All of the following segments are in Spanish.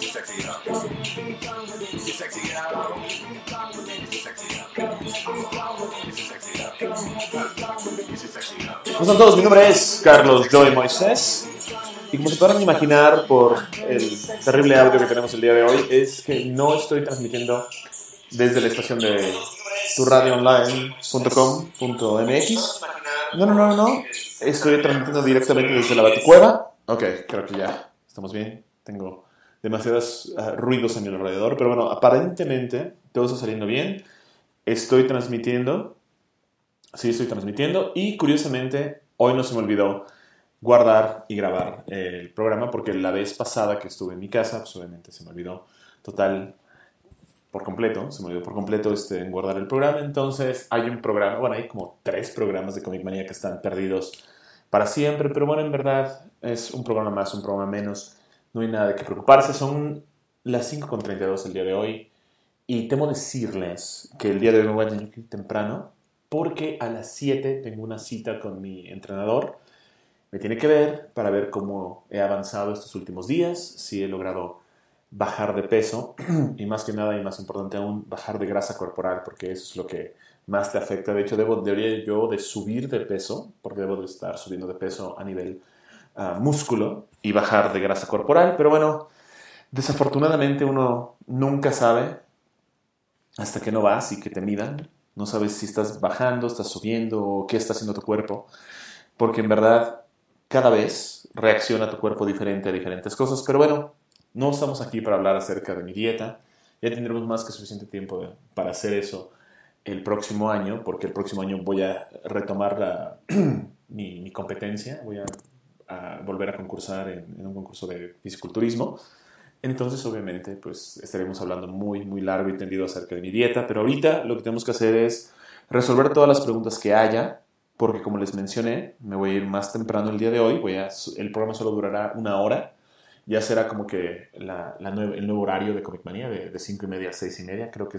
¿Cómo están todos? Mi nombre es Carlos Joy Moisés. Y como se podrán imaginar por el terrible audio que tenemos el día de hoy, es que no estoy transmitiendo desde la estación de turadioonline.com.mx. No. Estoy transmitiendo directamente desde la Baticueva. Ok, creo que ya estamos bien. Tengo demasiados ruidos a mi alrededor. Pero bueno, aparentemente todo está saliendo bien. Estoy transmitiendo. Sí, estoy transmitiendo. Y curiosamente, hoy no se me olvidó guardar y grabar el programa porque la vez pasada que estuve en mi casa, pues obviamente se me olvidó se me olvidó por completo en guardar el programa. Entonces hay un programa, bueno, hay como 3 programas de Comic Manía que están perdidos para siempre, pero bueno, en verdad es un programa más, un programa menos, no hay nada de qué preocuparse. Son las 5:32 el día de hoy y temo decirles que el día de hoy me voy a tener que ir temprano porque a las 7 tengo una cita con mi entrenador. Me tiene que ver para ver cómo he avanzado estos últimos días, si he logrado bajar de peso y más que nada y más importante aún, bajar de grasa corporal, porque eso es lo que más te afecta. De hecho, debería yo de subir de peso, porque debo de estar subiendo de peso a nivel músculo y bajar de grasa corporal. Pero bueno, desafortunadamente uno nunca sabe hasta que no vas y que te midan. No sabes si estás bajando, estás subiendo o qué está haciendo tu cuerpo, porque en verdad cada vez reacciona tu cuerpo diferente a diferentes cosas. Pero bueno, no estamos aquí para hablar acerca de mi dieta. Ya tendremos más que suficiente tiempo para hacer eso el próximo año, porque el próximo año voy a retomar mi competencia. Voy a volver a concursar en un concurso de fisiculturismo. Entonces, obviamente, pues estaremos hablando muy, muy largo y tendido acerca de mi dieta. Pero ahorita lo que tenemos que hacer es resolver todas las preguntas que haya, porque como les mencioné, me voy a ir más temprano el día de hoy. El programa solo durará 1 hora. Ya será como que el nuevo horario de Comic Manía, de 5:30 a 6:30. Creo que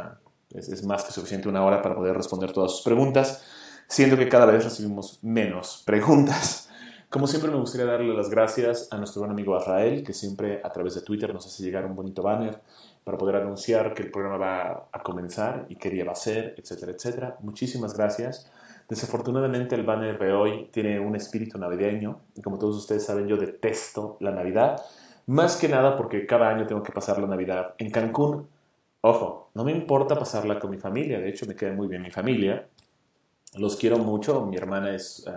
es más que suficiente 1 hora para poder responder todas sus preguntas, siendo que cada vez recibimos menos preguntas. Como siempre, me gustaría darle las gracias a nuestro buen amigo Azrael, que siempre a través de Twitter nos hace llegar un bonito banner para poder anunciar que el programa va a comenzar y qué día va a ser, etcétera, etcétera. Muchísimas gracias. Desafortunadamente el banner de hoy tiene un espíritu navideño y como todos ustedes saben, yo detesto la Navidad, más que nada porque cada año tengo que pasar la Navidad en Cancún. Ojo, no me importa pasarla con mi familia, de hecho me queda muy bien mi familia, los quiero mucho, mi hermana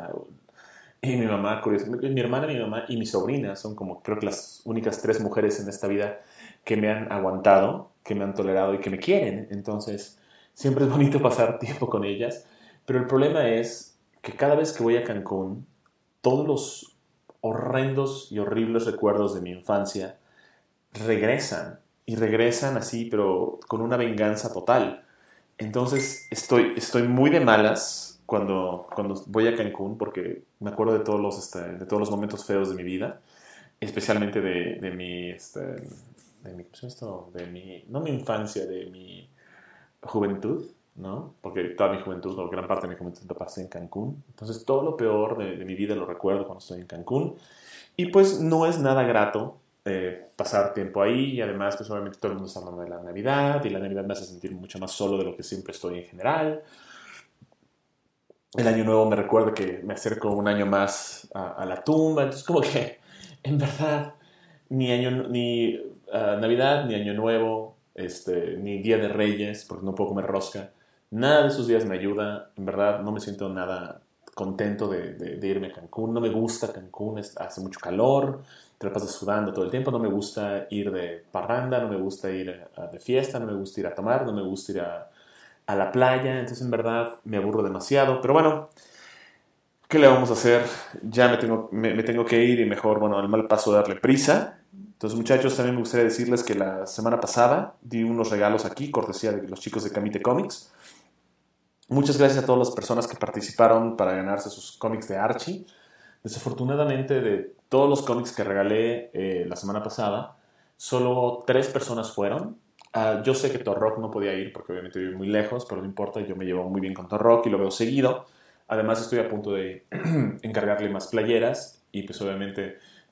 y mi mamá, curiosamente, mi hermana, mi mamá y mi sobrina son como creo que las únicas 3 mujeres en esta vida que me han aguantado, que me han tolerado y que me quieren. Entonces, siempre es bonito pasar tiempo con ellas. Pero el problema es que cada vez que voy a Cancún, todos los horrendos y horribles recuerdos de mi infancia regresan. Y regresan así, pero con una venganza total. Entonces estoy muy de malas cuando voy a Cancún porque me acuerdo de todos los momentos feos de mi vida, especialmente ¿cómo se llama esto? No mi infancia, de mi juventud, ¿no? Porque toda mi juventud, o gran parte de mi juventud la pasé en Cancún. Entonces todo lo peor de mi vida lo recuerdo cuando estoy en Cancún. Y pues no es nada grato pasar tiempo ahí y además pues obviamente todo el mundo está hablando de la Navidad y la Navidad me hace sentir mucho más solo de lo que siempre estoy en general. El año nuevo me recuerda que me acerco un año más a la tumba, entonces como que en verdad ni Navidad, ni Año Nuevo, ni Día de Reyes, porque no puedo comer rosca, nada de esos días me ayuda, en verdad no me siento nada contento de irme a Cancún, no me gusta Cancún, hace mucho calor, te la pasas sudando todo el tiempo, no me gusta ir de parranda, no me gusta ir de fiesta, no me gusta ir a tomar, no me gusta ir a la playa, entonces en verdad me aburro demasiado, pero bueno, ¿qué le vamos a hacer? Ya me tengo que ir y mejor, bueno, al mal paso darle prisa. Entonces muchachos, también me gustaría decirles que la semana pasada di unos regalos aquí, cortesía de los chicos de Camite Comics. Muchas gracias a todas las personas que participaron para ganarse sus cómics de Archie. Desafortunadamente, de todos los cómics que regalé la semana pasada, solo 3 personas fueron. Yo sé que Torrock no podía ir porque obviamente vive muy lejos, pero no importa, yo me llevo muy bien con Torrock y lo veo seguido. Además estoy a punto de encargarle más playeras y pues obviamente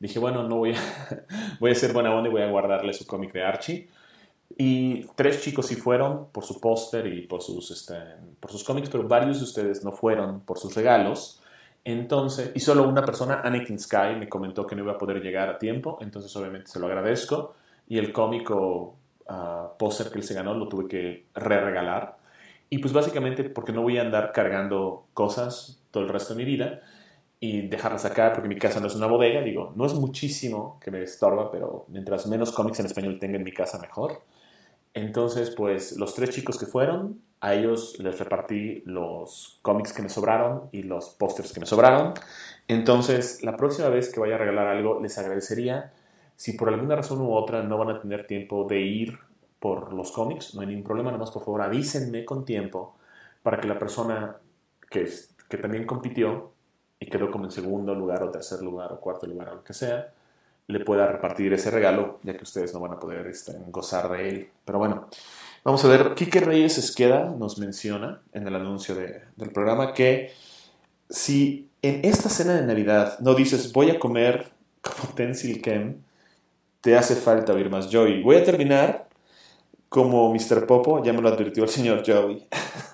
dije, bueno, no voy a, voy a ser buena onda y voy a guardarle su cómic de Archie. Y tres chicos sí fueron por su póster y por sus cómics, pero varios de ustedes no fueron por sus regalos. Entonces, y solo una persona, Anakin Sky, me comentó que no iba a poder llegar a tiempo, entonces obviamente se lo agradezco. Y el cómico póster que él se ganó lo tuve que re-regalar. Y pues básicamente porque no voy a andar cargando cosas todo el resto de mi vida y dejarlas acá porque mi casa no es una bodega, digo, no es muchísimo que me estorba, pero mientras menos cómics en español tenga en mi casa mejor. Entonces, pues los tres chicos que fueron, a ellos les repartí los cómics que me sobraron y los pósters que me sobraron. Entonces, la próxima vez que vaya a regalar algo, les agradecería si por alguna razón u otra no van a tener tiempo de ir por los cómics, no hay ningún problema, nomás por favor avísenme con tiempo para que la persona que también compitió y quedó como en segundo lugar o tercer lugar o cuarto lugar o lo que sea, le pueda repartir ese regalo, ya que ustedes no van a poder gozar de él. Pero bueno, vamos a ver. Quique Reyes Esqueda nos menciona en el anuncio del programa que si en esta cena de Navidad no dices voy a comer como Tenzil Kem, te hace falta oír más Joey. Voy a terminar como Mr. Popo, ya me lo advirtió el señor Joey.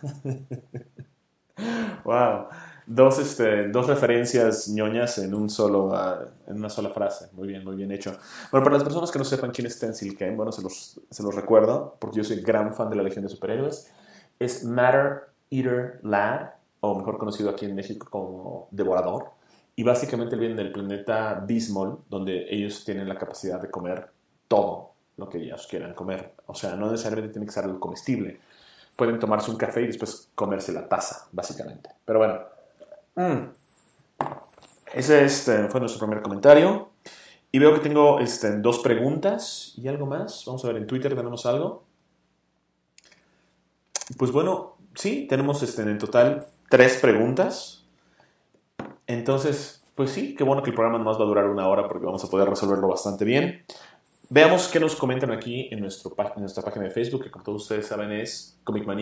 Wow. Dos referencias ñoñas en en una sola frase. Muy bien hecho. Bueno, para las personas que no sepan quién es Stencil Ken, bueno, se los recuerdo, porque yo soy gran fan de la Legión de Superhéroes. Es Matter Eater Lad, o mejor conocido aquí en México como Devorador. Y básicamente él viene del planeta Bismol, donde ellos tienen la capacidad de comer todo lo que ellos quieran comer. O sea, no necesariamente tiene que ser algo comestible. Pueden tomarse un café y después comerse la taza, básicamente. Pero bueno, ese fue nuestro primer comentario. Y veo que tengo dos preguntas y algo más. Vamos a ver, en Twitter tenemos algo. Pues bueno, sí, tenemos en total tres preguntas. Entonces, pues sí, qué bueno que el programa nomás va a durar una hora porque vamos a poder resolverlo bastante bien. Veamos qué nos comentan aquí en nuestra página de Facebook, que como todos ustedes saben es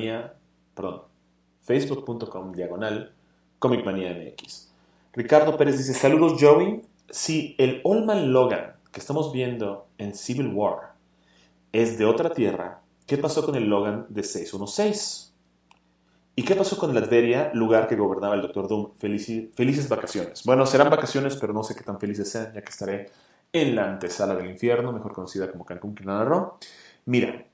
facebook.com/ComicManiaMX. Ricardo Pérez dice, saludos Joey. Si el Old Man Logan que estamos viendo en Civil War es de otra tierra, ¿qué pasó con el Logan de 616? ¿Y qué pasó con Latveria, lugar que gobernaba el Doctor Doom? Felices vacaciones. Bueno, serán vacaciones, pero no sé qué tan felices sean, ya que estaré en la antesala del infierno, mejor conocida como Cancún, Quintana Roo. Mira,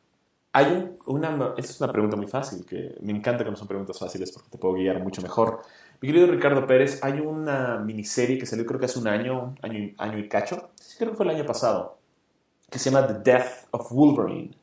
esta es una pregunta muy fácil, que me encanta que no son preguntas fáciles porque te puedo guiar mucho mejor. Mi querido Ricardo Pérez, hay una miniserie que salió creo que hace un año y cacho, creo que fue el año pasado, que se llama The Death of Wolverine,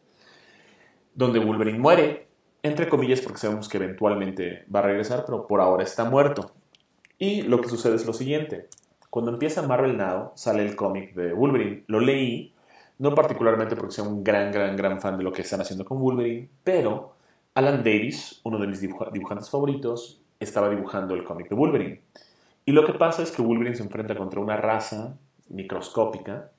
donde Wolverine muere, entre comillas porque sabemos que eventualmente va a regresar, pero por ahora está muerto. Y lo que sucede es lo siguiente. Cuando empieza Marvel Now, sale el cómic de Wolverine. Lo leí, no particularmente porque sea un gran fan de lo que están haciendo con Wolverine, pero Alan Davis, uno de mis dibujantes favoritos, estaba dibujando el cómic de Wolverine. Y lo que pasa es que Wolverine se enfrenta contra una raza microscópica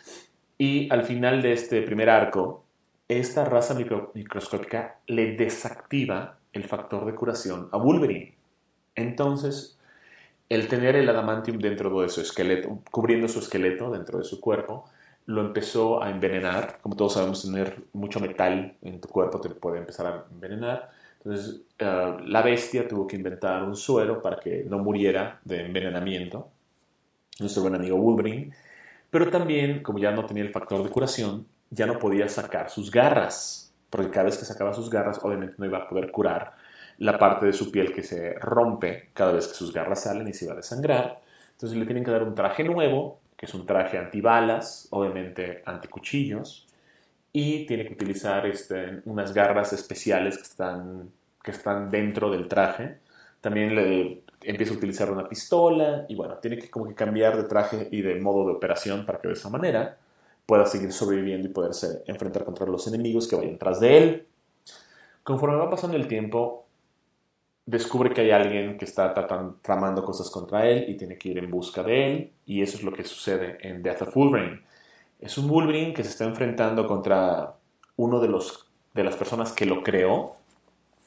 y al final de este primer arco, esta raza microscópica le desactiva el factor de curación a Wolverine. Entonces, el tener el adamantium dentro de su esqueleto, cubriendo su esqueleto dentro de su cuerpo, lo empezó a envenenar. Como todos sabemos, tener mucho metal en tu cuerpo te puede empezar a envenenar. Entonces, la bestia tuvo que inventar un suero para que no muriera de envenenamiento. Nuestro buen amigo Wolverine. Pero también, como ya no tenía el factor de curación, ya no podía sacar sus garras. Porque cada vez que sacaba sus garras, obviamente no iba a poder curar la parte de su piel que se rompe cada vez que sus garras salen y se va a desangrar. Entonces le tienen que dar un traje nuevo, que es un traje antibalas, obviamente anticuchillos, y tiene que utilizar unas garras especiales que están dentro del traje. También le empieza a utilizar una pistola y bueno, tiene que como que cambiar de traje y de modo de operación para que de esa manera pueda seguir sobreviviendo y poderse enfrentar contra los enemigos que vayan tras de él. Conforme va pasando el tiempo, descubre que hay alguien que está tramando cosas contra él y tiene que ir en busca de él, y eso es lo que sucede en Death of Wolverine. Es un Wolverine que se está enfrentando contra uno de las personas que lo creó.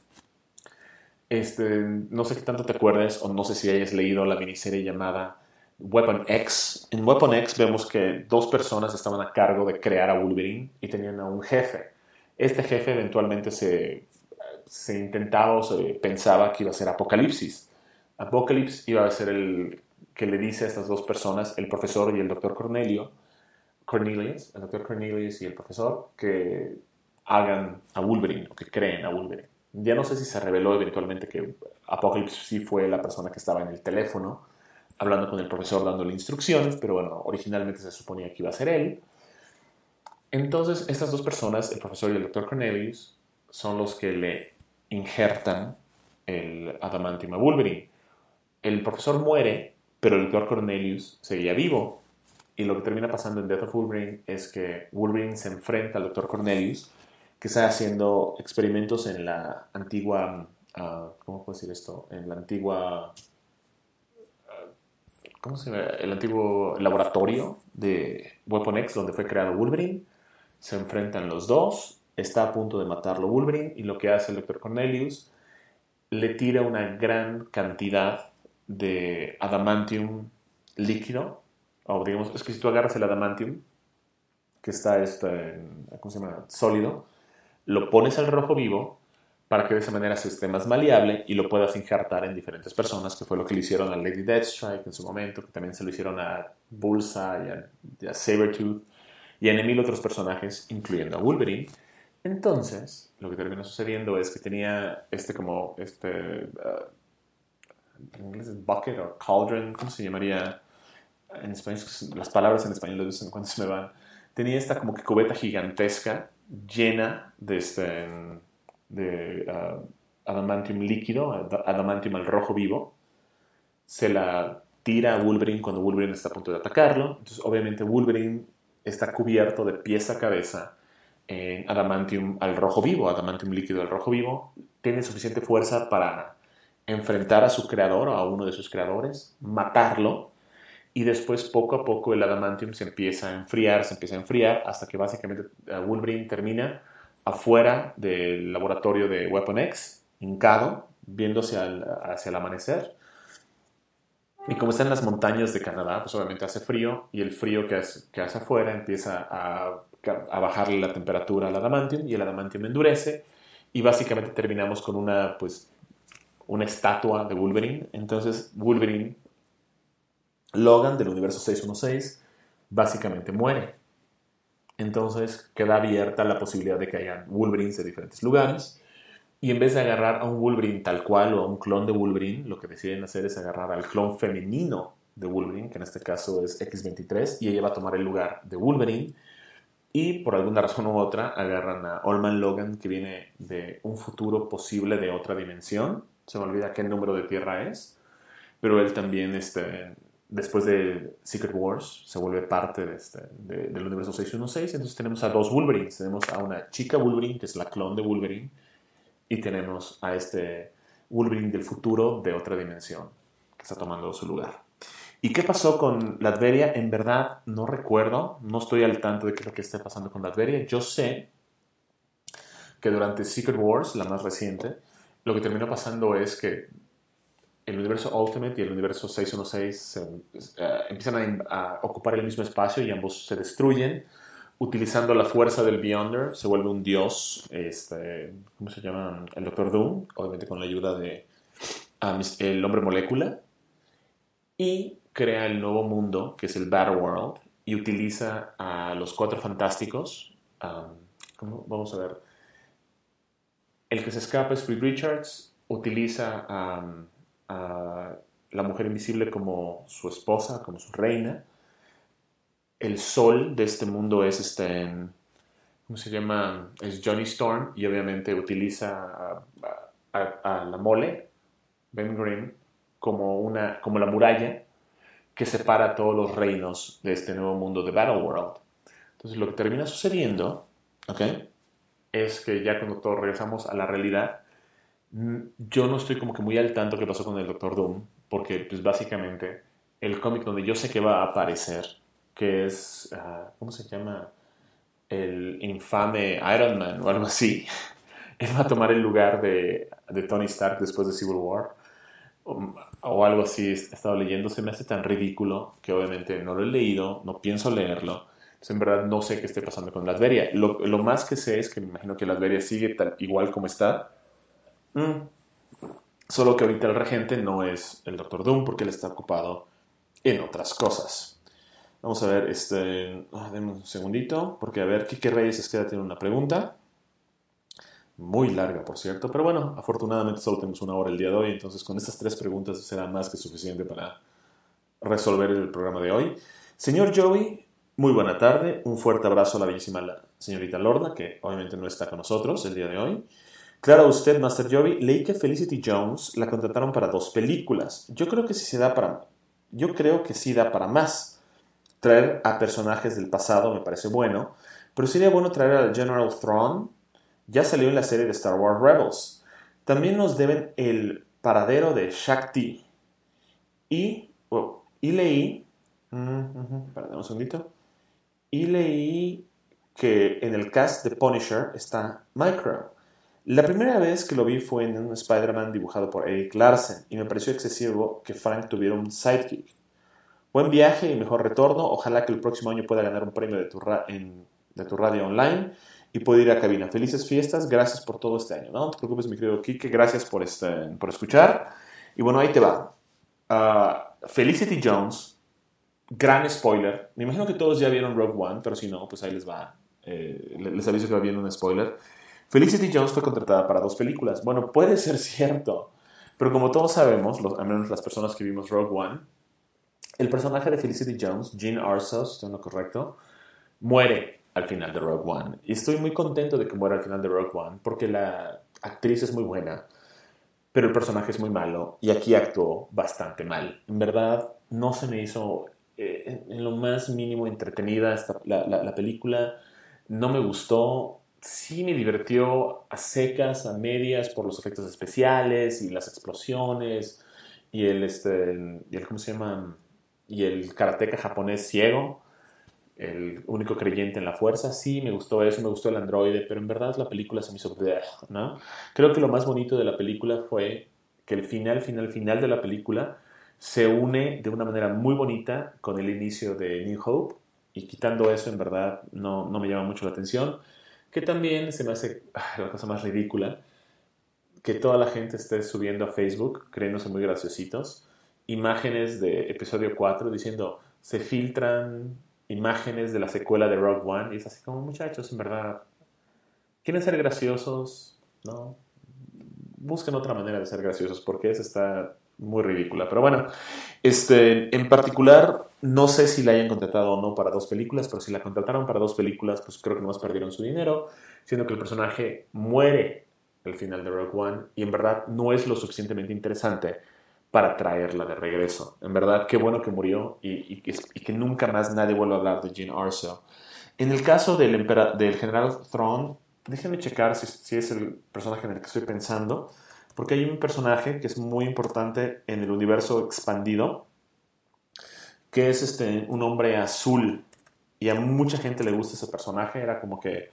No sé qué tanto te acuerdes o no sé si hayas leído la miniserie llamada Weapon X. En Weapon X vemos que dos personas estaban a cargo de crear a Wolverine y tenían a un jefe. Este jefe eventualmente se intentaba o se pensaba que iba a ser Apocalipsis. Apocalipsis iba a ser el que le dice a estas dos personas, el profesor y el doctor Cornelius, el doctor Cornelius y el profesor, que hagan a Wolverine o que creen a Wolverine. Ya no sé si se reveló eventualmente que Apocalypse sí fue la persona que estaba en el teléfono hablando con el profesor dándole instrucciones, pero bueno, originalmente se suponía que iba a ser él. Entonces, estas dos personas, el profesor y el doctor Cornelius, son los que le injertan el adamantium a Wolverine. El profesor muere, pero el doctor Cornelius seguía vivo. Y lo que termina pasando en Death of Wolverine es que Wolverine se enfrenta al doctor Cornelius, que está haciendo experimentos en la antigua, ¿cómo puedo decir esto? En la antigua, ¿cómo se llama? El antiguo laboratorio de Weapon X, donde fue creado Wolverine. Se enfrentan los dos, está a punto de matarlo Wolverine, y lo que hace el doctor Cornelius, le tira una gran cantidad de adamantium líquido, o digamos, es que si tú agarras el adamantium, que está ¿cómo se llama? Sólido, lo pones al rojo vivo para que de esa manera se esté más maleable y lo puedas injertar en diferentes personas, que fue lo que le hicieron a Lady Deathstrike en su momento, que también se lo hicieron a Bullseye y a Sabretooth y a mil otros personajes, incluyendo a Wolverine. Entonces, lo que terminó sucediendo es que tenía en inglés es bucket o cauldron, ¿cómo se llamaría en español? Las palabras en español de vez en cuando se me van. Tenía esta como que cubeta gigantesca llena de adamantium líquido, adamantium al rojo vivo. Se la tira a Wolverine cuando Wolverine está a punto de atacarlo. Entonces, obviamente, Wolverine está cubierto de pies a cabeza en adamantium al rojo vivo, adamantium líquido al rojo vivo. Tiene suficiente fuerza para enfrentar a su creador o a uno de sus creadores, matarlo, y después poco a poco el adamantium se empieza a enfriar hasta que básicamente Wolverine termina afuera del laboratorio de Weapon X, hincado, viéndose hacia el amanecer. Y como está en las montañas de Canadá, pues obviamente hace frío, y el frío que hace afuera empieza a bajarle la temperatura al adamantium, y el adamantium endurece, y básicamente terminamos con una estatua de Wolverine. Entonces Wolverine, Logan del universo 616, básicamente muere. Entonces queda abierta la posibilidad de que hayan Wolverines de diferentes lugares. Y en vez de agarrar a un Wolverine tal cual o a un clon de Wolverine, lo que deciden hacer es agarrar al clon femenino de Wolverine, que en este caso es X-23, y ella va a tomar el lugar de Wolverine. Y por alguna razón u otra agarran a Old Man Logan, que viene de un futuro posible de otra dimensión. Se me olvida qué número de Tierra es. Pero él también, después de Secret Wars, se vuelve parte del universo 616. Entonces tenemos a dos Wolverines. Tenemos a una chica Wolverine, que es la clon de Wolverine, y tenemos a este Wolverine del futuro de otra dimensión que está tomando su lugar. ¿Y qué pasó con Latveria? En verdad no recuerdo, no estoy al tanto de qué es lo que esté pasando con Latveria. Yo sé que durante Secret Wars, la más reciente, lo que terminó pasando es que el universo Ultimate y el universo 616 empiezan a ocupar el mismo espacio y ambos se destruyen. Utilizando la fuerza del Beyonder, se vuelve un dios, ¿cómo se llama? El Doctor Doom, obviamente con la ayuda de el hombre molécula, y crea el nuevo mundo, que es el Battle World, y utiliza a los Cuatro Fantásticos. Vamos a ver. El que se escapa es Reed Richards, utiliza a la Mujer Invisible como su esposa, como su reina. El sol de este mundo es ¿cómo se llama? Es Johnny Storm, y obviamente utiliza a la mole, Ben Grimm, como la muralla que separa todos los reinos de este nuevo mundo de Battle World. Entonces lo que termina sucediendo, ¿ok? Es que ya cuando todos regresamos a la realidad, yo no estoy como que muy al tanto qué pasó con el Doctor Doom, porque pues básicamente el cómic donde yo sé que va a aparecer, que es, ¿cómo se llama? El infame Iron Man o algo así, él va a tomar el lugar de Tony Stark después de Civil War. o algo así he estado leyendo, se me hace tan ridículo que obviamente no lo he leído, no pienso leerlo. Entonces, en verdad no sé qué esté pasando con Latveria. Lo más que sé es que me imagino que Latveria sigue tal, igual como está. Mm, Solo que ahorita el regente no es el Doctor Doom porque él está ocupado en otras cosas. Vamos a ver, denme un segundito, porque a ver, Kike Reyes es que tiene una pregunta. Muy larga, por cierto, pero bueno, afortunadamente solo tenemos una hora el día de hoy, entonces con estas tres preguntas será más que suficiente para resolver el programa de hoy. Señor Joey, muy buena tarde, un fuerte abrazo a la bellísima señorita Lorna, que obviamente no está con nosotros el día de hoy. Claro, usted, Master Joey, leí que Felicity Jones la contrataron para 2 películas. Yo creo que sí da para más. Traer a personajes del pasado me parece bueno, pero sería bueno traer al General Thrawn. Ya salió en la serie de Star Wars Rebels. También nos deben el paradero de Shakti. Y leí, perdón un segundito, y leí que en el cast de Punisher está Micro. La primera vez que lo vi fue en un Spider-Man dibujado por Eric Larsen y me pareció excesivo que Frank tuviera un sidekick. Buen viaje y mejor retorno. Ojalá que el próximo año pueda ganar un premio de tu radio online y pueda ir a cabina. Felices fiestas. Gracias por todo este año. No te preocupes, mi querido Kike. Gracias por escuchar. Y bueno, ahí te va. Felicity Jones. Gran spoiler. Me imagino que todos ya vieron Rogue One, pero si no, pues ahí les va. Les aviso que va viendo un spoiler. Felicity Jones fue contratada para 2 películas. Bueno, puede ser cierto. Pero como todos sabemos, al menos las personas que vimos Rogue One, el personaje de Felicity Jones, Jean Arso, si estoy en lo correcto, muere al final de Rogue One. Y estoy muy contento de que muera al final de Rogue One, porque la actriz es muy buena, pero el personaje es muy malo, y aquí actuó bastante mal. En verdad, no se me hizo en lo más mínimo entretenida la película. No me gustó. Sí me divirtió a secas, a medias, por los efectos especiales y las explosiones y el ¿cómo se llama? Y el karateca japonés ciego, el único creyente en la fuerza. Sí, me gustó eso, me gustó el androide, pero en verdad la película se me hizo, bleh, ¿no? Creo que lo más bonito de la película fue que el final de la película se une de una manera muy bonita con el inicio de New Hope, y quitando eso, en verdad, no me llama mucho la atención. Que también se me hace la cosa más ridícula, que toda la gente esté subiendo a Facebook, creyéndose muy graciositos, imágenes de episodio 4 diciendo, se filtran imágenes de la secuela de Rogue One, y es así como, muchachos, en verdad, quieren ser graciosos, ¿no? Busquen otra manera de ser graciosos, porque esa está muy ridícula. Pero bueno, en particular, no sé si la hayan contratado o no para 2 películas, pero si la contrataron para 2 películas, pues creo que nomás perdieron su dinero, siendo que el personaje muere al final de Rogue One y en verdad no es lo suficientemente interesante para traerla de regreso. En verdad, qué bueno que murió y que nunca más nadie vuelva a hablar de Jean Arso. En el caso del general Thrawn, déjenme checar si es el personaje en el que estoy pensando, porque hay un personaje que es muy importante en el universo expandido, que es un hombre azul, y a mucha gente le gusta ese personaje. Era como que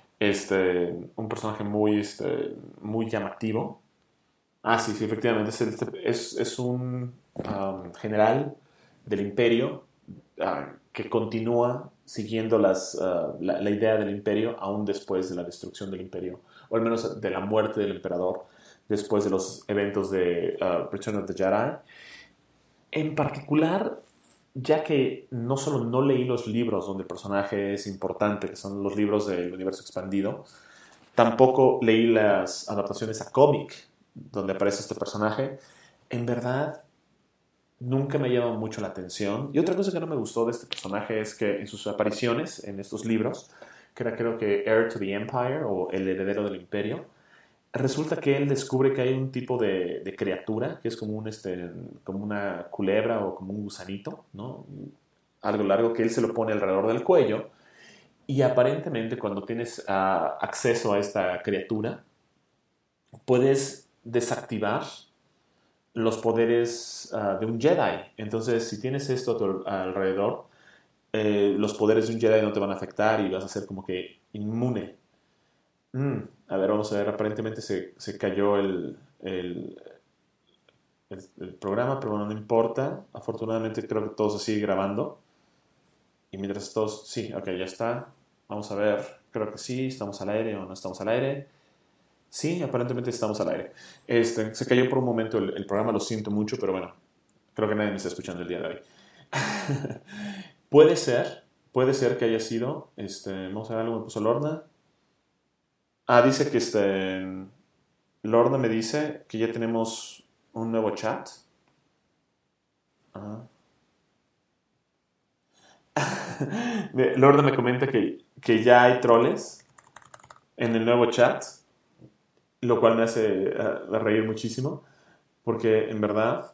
un personaje muy llamativo. Ah, sí, sí, efectivamente. Es un general del imperio, que continúa siguiendo la idea del imperio aún después de la destrucción del imperio, o al menos de la muerte del emperador, después de los eventos de Return of the Jedi. En particular, ya que no solo no leí los libros donde el personaje es importante, que son los libros del universo expandido, tampoco leí las adaptaciones a cómic donde aparece este personaje. En verdad, nunca me llama mucho la atención. Y otra cosa que no me gustó de este personaje es que en sus apariciones en estos libros, que era creo que Heir to the Empire o El heredero del imperio, resulta que él descubre que hay un tipo de criatura que es como como una culebra o como un gusanito, ¿no? Algo largo, que él se lo pone alrededor del cuello, y aparentemente cuando tienes acceso a esta criatura puedes desactivar los poderes de un Jedi. Entonces, si tienes esto a tu alrededor, los poderes de un Jedi no te van a afectar y vas a ser como que inmune. A ver, vamos a ver. Aparentemente se cayó el programa, pero bueno, no importa. Afortunadamente creo que todo se sigue grabando. Y mientras todos, sí, ok, ya está. Vamos a ver, creo que sí, estamos al aire o no estamos al aire. Sí, aparentemente estamos al aire. Se cayó por un momento el programa, lo siento mucho, pero bueno, creo que nadie me está escuchando el día de hoy. Puede ser, puede ser que haya sido, vamos a ver, algo me puso Lorna. Ah, dice que Lorna me dice que ya tenemos un nuevo chat. Ajá. Lorna me comenta que ya hay troles en el nuevo chat, lo cual me hace reír muchísimo, porque en verdad,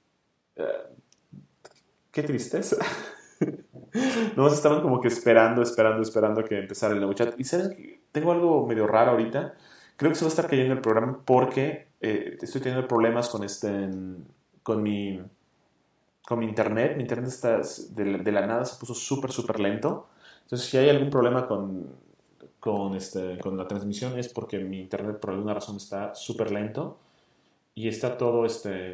qué tristeza. Nomás estaban como que esperando que empezara el nuevo chat. Y sabes que tengo algo medio raro ahorita. Creo que se va a estar cayendo el programa porque estoy teniendo problemas con mi, con mi internet. Mi internet está de la nada se puso súper lento. Entonces, si hay algún problema con la transmisión es porque mi internet por alguna razón está súper lento y está todo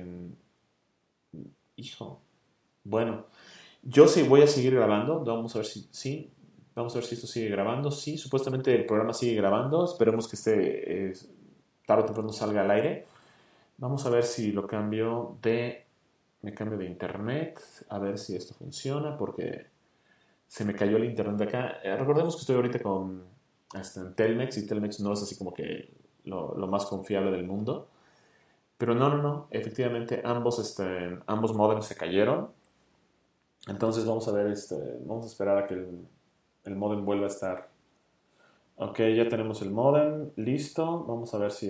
hijo. Bueno, yo sí voy a seguir grabando. Vamos a ver si sí. Vamos a ver si esto sigue grabando. Sí, supuestamente el programa sigue grabando. Esperemos que tarde o temprano salga al aire. Vamos a ver si lo cambio de... Me cambio de internet. A ver si esto funciona porque se me cayó el internet de acá. Recordemos que estoy ahorita con en Telmex y Telmex no es así como que lo más confiable del mundo. Pero no. Efectivamente ambos modems se cayeron. Entonces vamos a ver, vamos a esperar a que el modem vuelva a estar. Ok, ya tenemos el modem listo. Vamos a ver si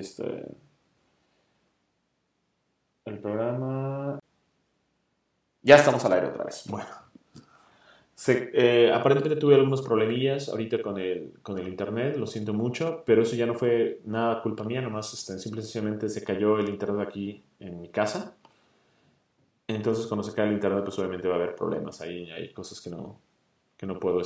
el programa. Ya estamos al aire otra vez. Bueno, aparentemente tuve algunos problemillas ahorita con el internet, lo siento mucho, pero eso ya no fue nada culpa mía, nomás simple y sencillamente se cayó el internet aquí en mi casa. Entonces cuando se cae el internet, pues obviamente va a haber problemas. Ahí hay cosas que no puedo,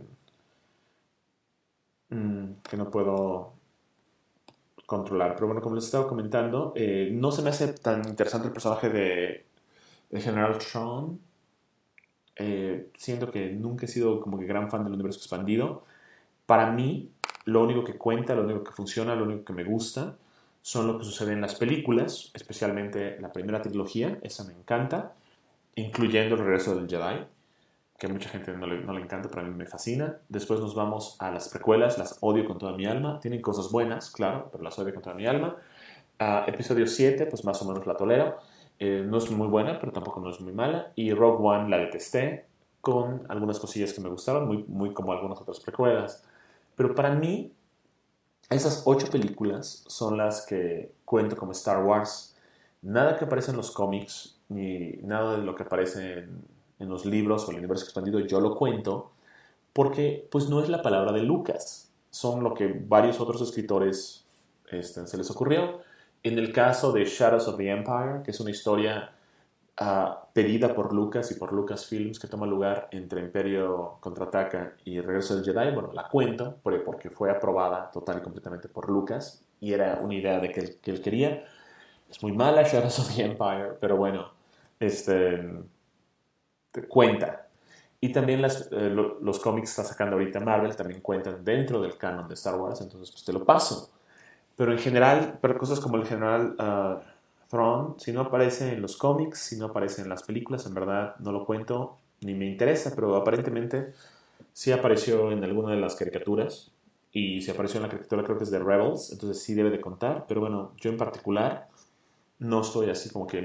que no puedo controlar. Pero bueno, como les estaba comentando, no se me hace tan interesante el personaje de General Tron. Siento que nunca he sido como que gran fan del universo expandido. Para mí, lo único que cuenta, lo único que funciona, lo único que me gusta son lo que sucede en las películas, especialmente la primera trilogía, esa me encanta, incluyendo el regreso del Jedi, que a mucha gente no le encanta, pero a mí me fascina. Después nos vamos a las precuelas, las odio con toda mi alma. Tienen cosas buenas, claro, pero las odio con toda mi alma. Episodio 7 pues más o menos la tolero. No es muy buena, pero tampoco no es muy mala. Y Rogue One la detesté, con algunas cosillas que me gustaron, muy como algunas otras precuelas. Pero para mí, esas 8 películas son las que cuento como Star Wars. Nada que aparece en los cómics, ni nada de lo que aparece en los libros o el universo expandido, yo lo cuento porque pues no es la palabra de Lucas. Son lo que varios otros escritores se les ocurrió. En el caso de Shadows of the Empire, que es una historia pedida por Lucas y por Lucasfilms que toma lugar entre Imperio Contraataca y Regreso del Jedi, bueno, la cuento porque fue aprobada total y completamente por Lucas y era una idea de que él quería. Es muy mala Shadows of the Empire, pero bueno, este, cuenta. Y también los cómics que está sacando ahorita Marvel también cuentan dentro del canon de Star Wars, entonces pues te lo paso. Pero en general, pero cosas como el general Thrawn, si no aparece en los cómics, si no aparece en las películas, en verdad no lo cuento ni me interesa, pero aparentemente sí apareció en alguna de las caricaturas y si apareció en la caricatura creo que es de Rebels, entonces sí debe de contar, pero bueno, yo en particular no estoy así como que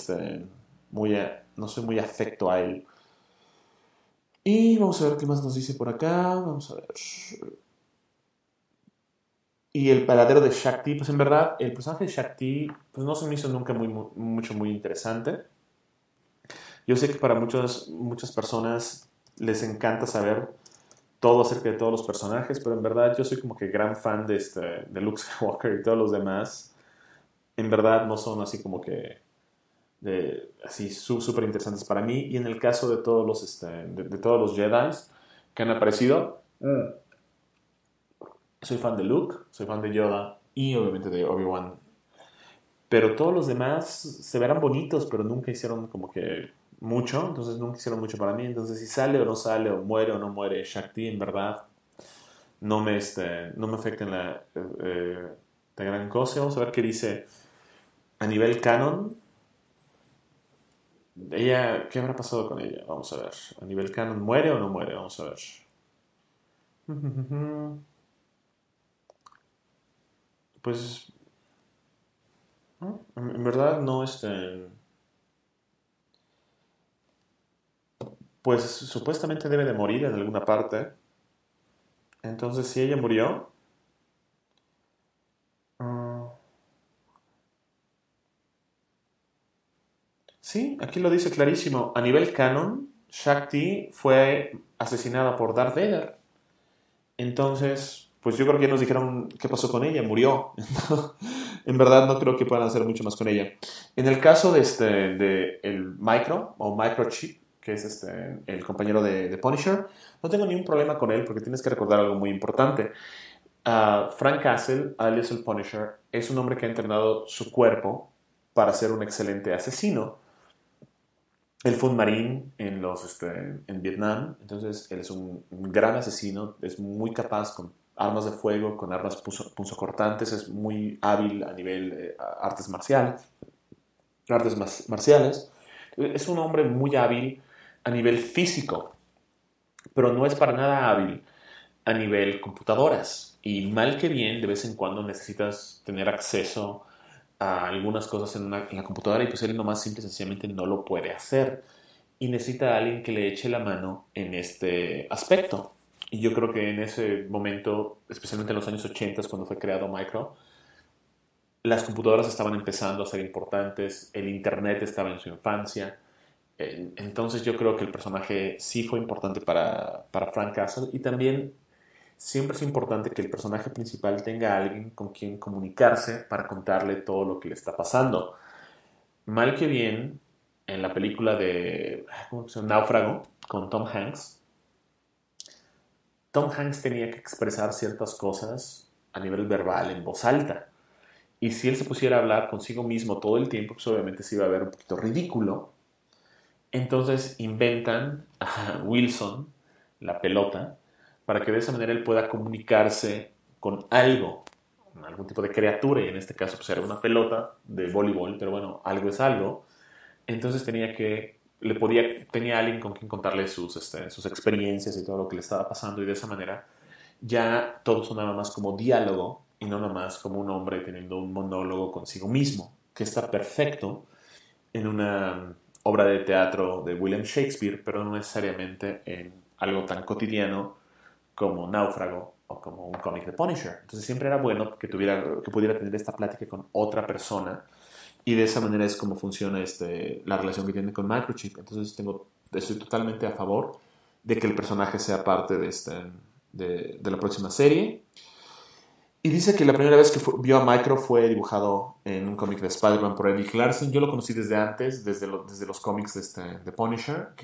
no soy muy afecto a él. Y vamos a ver qué más nos dice por acá, vamos a ver. Y el paradero de Shakti, pues en verdad, el personaje de Shakti, pues no se me hizo nunca muy interesante. Yo sé que para muchas personas les encanta saber todo acerca de todos los personajes, pero en verdad yo soy como que gran fan de Luke Skywalker y todos los demás. En verdad no son así como que así súper interesantes para mí. Y en el caso de de todos los Jedi que han aparecido, soy fan de Luke, soy fan de Yoda y obviamente de Obi-Wan. pero todos los demás se verán bonitos, pero nunca hicieron como que mucho, entonces nunca hicieron mucho para mí. Entonces, si sale o no sale, o muere o no muere Shakti, en verdad no me afecta en la gran cosa. Vamos a ver qué dice a nivel canon. Ella, ¿qué habrá pasado con ella? Vamos a ver. A nivel canon, ¿muere o no muere? Vamos a ver. Pues, ¿no? En verdad no, pues supuestamente debe de morir en alguna parte. Entonces, si ella murió, ah, sí, aquí lo dice clarísimo. A nivel canon, Shakti fue asesinada por Darth Vader. Entonces, pues yo creo que ya nos dijeron qué pasó con ella, murió. En verdad no creo que puedan hacer mucho más con ella. En el caso de el Micro o Microchip, que es el compañero de Punisher, no tengo ningún problema con él porque tienes que recordar algo muy importante. Frank Castle, alias el Punisher, es un hombre que ha entrenado su cuerpo para ser un excelente asesino. Él fue un marín en Vietnam, entonces él es un gran asesino, es muy capaz con armas de fuego, con armas punzocortantes, es muy hábil a nivel artes marciales. Es un hombre muy hábil a nivel físico, pero no es para nada hábil a nivel computadoras. Y mal que bien, de vez en cuando necesitas tener acceso a algunas cosas en la computadora y pues él nomás simple y sencillamente no lo puede hacer. Y necesita a alguien que le eche la mano en este aspecto. Y yo creo que en ese momento, especialmente en los años 80, cuando fue creado Micro, las computadoras estaban empezando a ser importantes, el Internet estaba en su infancia. Entonces yo creo que el personaje sí fue importante para Frank Castle y también siempre es importante que el personaje principal tenga a alguien con quien comunicarse para contarle todo lo que le está pasando. Mal que bien, en la película de ¿cómo se llama? Náufrago, con Tom Hanks tenía que expresar ciertas cosas a nivel verbal, en voz alta. Y si él se pusiera a hablar consigo mismo todo el tiempo, pues obviamente se iba a ver un poquito ridículo. Entonces inventan a Wilson, la pelota, para que de esa manera él pueda comunicarse con algo, algún tipo de criatura, y en este caso pues era una pelota de voleibol, pero bueno, algo es algo. Entonces tenía alguien con quien contarle sus experiencias y todo lo que le estaba pasando, y de esa manera ya todo sonaba más como diálogo y no nomás como un hombre teniendo un monólogo consigo mismo, que está perfecto en una obra de teatro de William Shakespeare, pero no necesariamente en algo tan cotidiano como Náufrago o como un cómic de Punisher. Entonces siempre era bueno que pudiera tener esta plática con otra persona, y de esa manera es como funciona la relación que tiene con Microchip. Entonces estoy totalmente a favor de que el personaje sea parte de la próxima serie. Y dice que la primera vez que vio a Micro fue dibujado en un cómic de Spider-Man por Eddie Clarkson. Yo lo conocí desde antes, desde los cómics de Punisher, que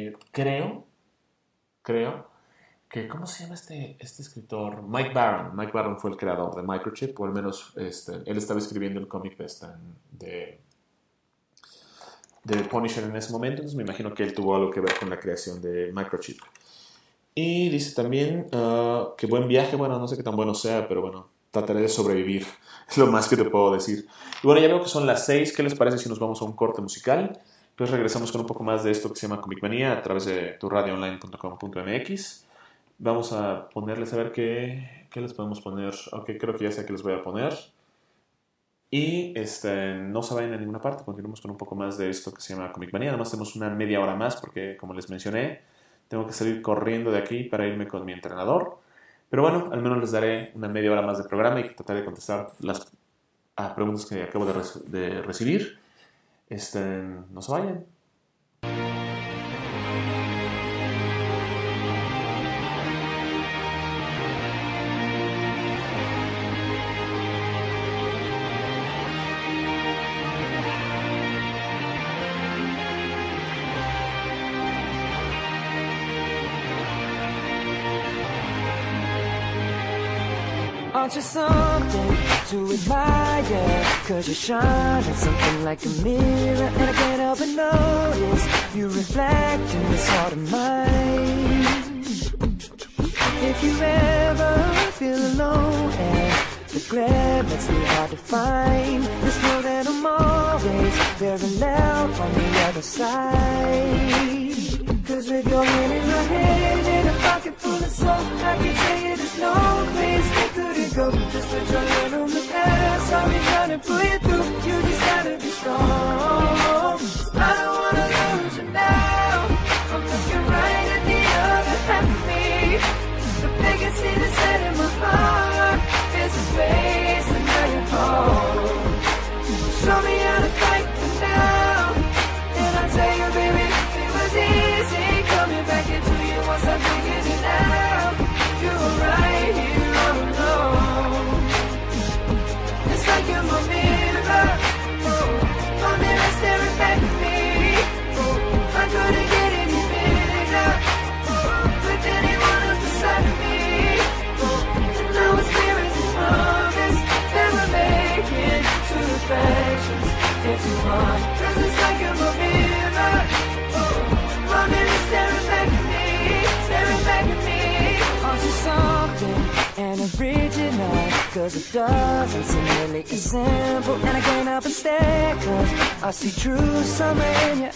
creo que, ¿cómo se llama este escritor? Mike Baron. Mike Baron fue el creador de Microchip, o al menos él estaba escribiendo el cómic de, de Punisher en ese momento, entonces me imagino que él tuvo algo que ver con la creación de Microchip. Y dice también que buen viaje, bueno, no sé qué tan bueno sea, pero bueno, trataré de sobrevivir, es lo más que te puedo decir. Y bueno, ya veo que son las 6, ¿qué les parece si nos vamos a un corte musical? Pues regresamos con un poco más de esto que se llama Comic Manía a través de turradioonline.com.mx. Vamos a ponerles a ver qué les podemos poner. Ok, creo que ya sé qué les voy a poner. Y no se vayan a ninguna parte, continuamos con un poco más de esto que se llama Comic Manía. Además tenemos una media hora más porque, como les mencioné, tengo que salir corriendo de aquí para irme con mi entrenador. Pero bueno, al menos les daré una media hora más de programa y trataré de contestar las preguntas que acabo de recibir. No se vayan. Aren't you something to admire? 'Cause you shine at something like a mirror, and I can't help but notice you reflect in this heart of mine. If you ever feel alone and the glare makes me hard to find, just know that I'm always very loud on the other side. 'Cause with your hand in my hand and a pocket full of soap, I can tell you there's no place they couldn't go. Just put your hand on the past, I'll be trying to pull you through. You just gotta be strong. I don't wanna lose you now. I'm looking right at the other half of me. The biggest see the set in my heart. There's a space and now you're home. Show me how to fight for now. And I'll tell you, baby, it was easy coming back into you once I figured it out. You were right here all alone. It's like you're my mirror. Oh, my mirror staring back at me. Oh, I couldn't get any bigger. Oh, with anyone else beside of me. Oh, and now it's clear as this promise that we're making two reflections into one. 'Cause it's like you're my mirror. Oh, my mirror staring back at me, staring back at me. Aren't you something and original? 'Cause it doesn't seem really as simple, and I can't help but stare 'cause I see true summer in your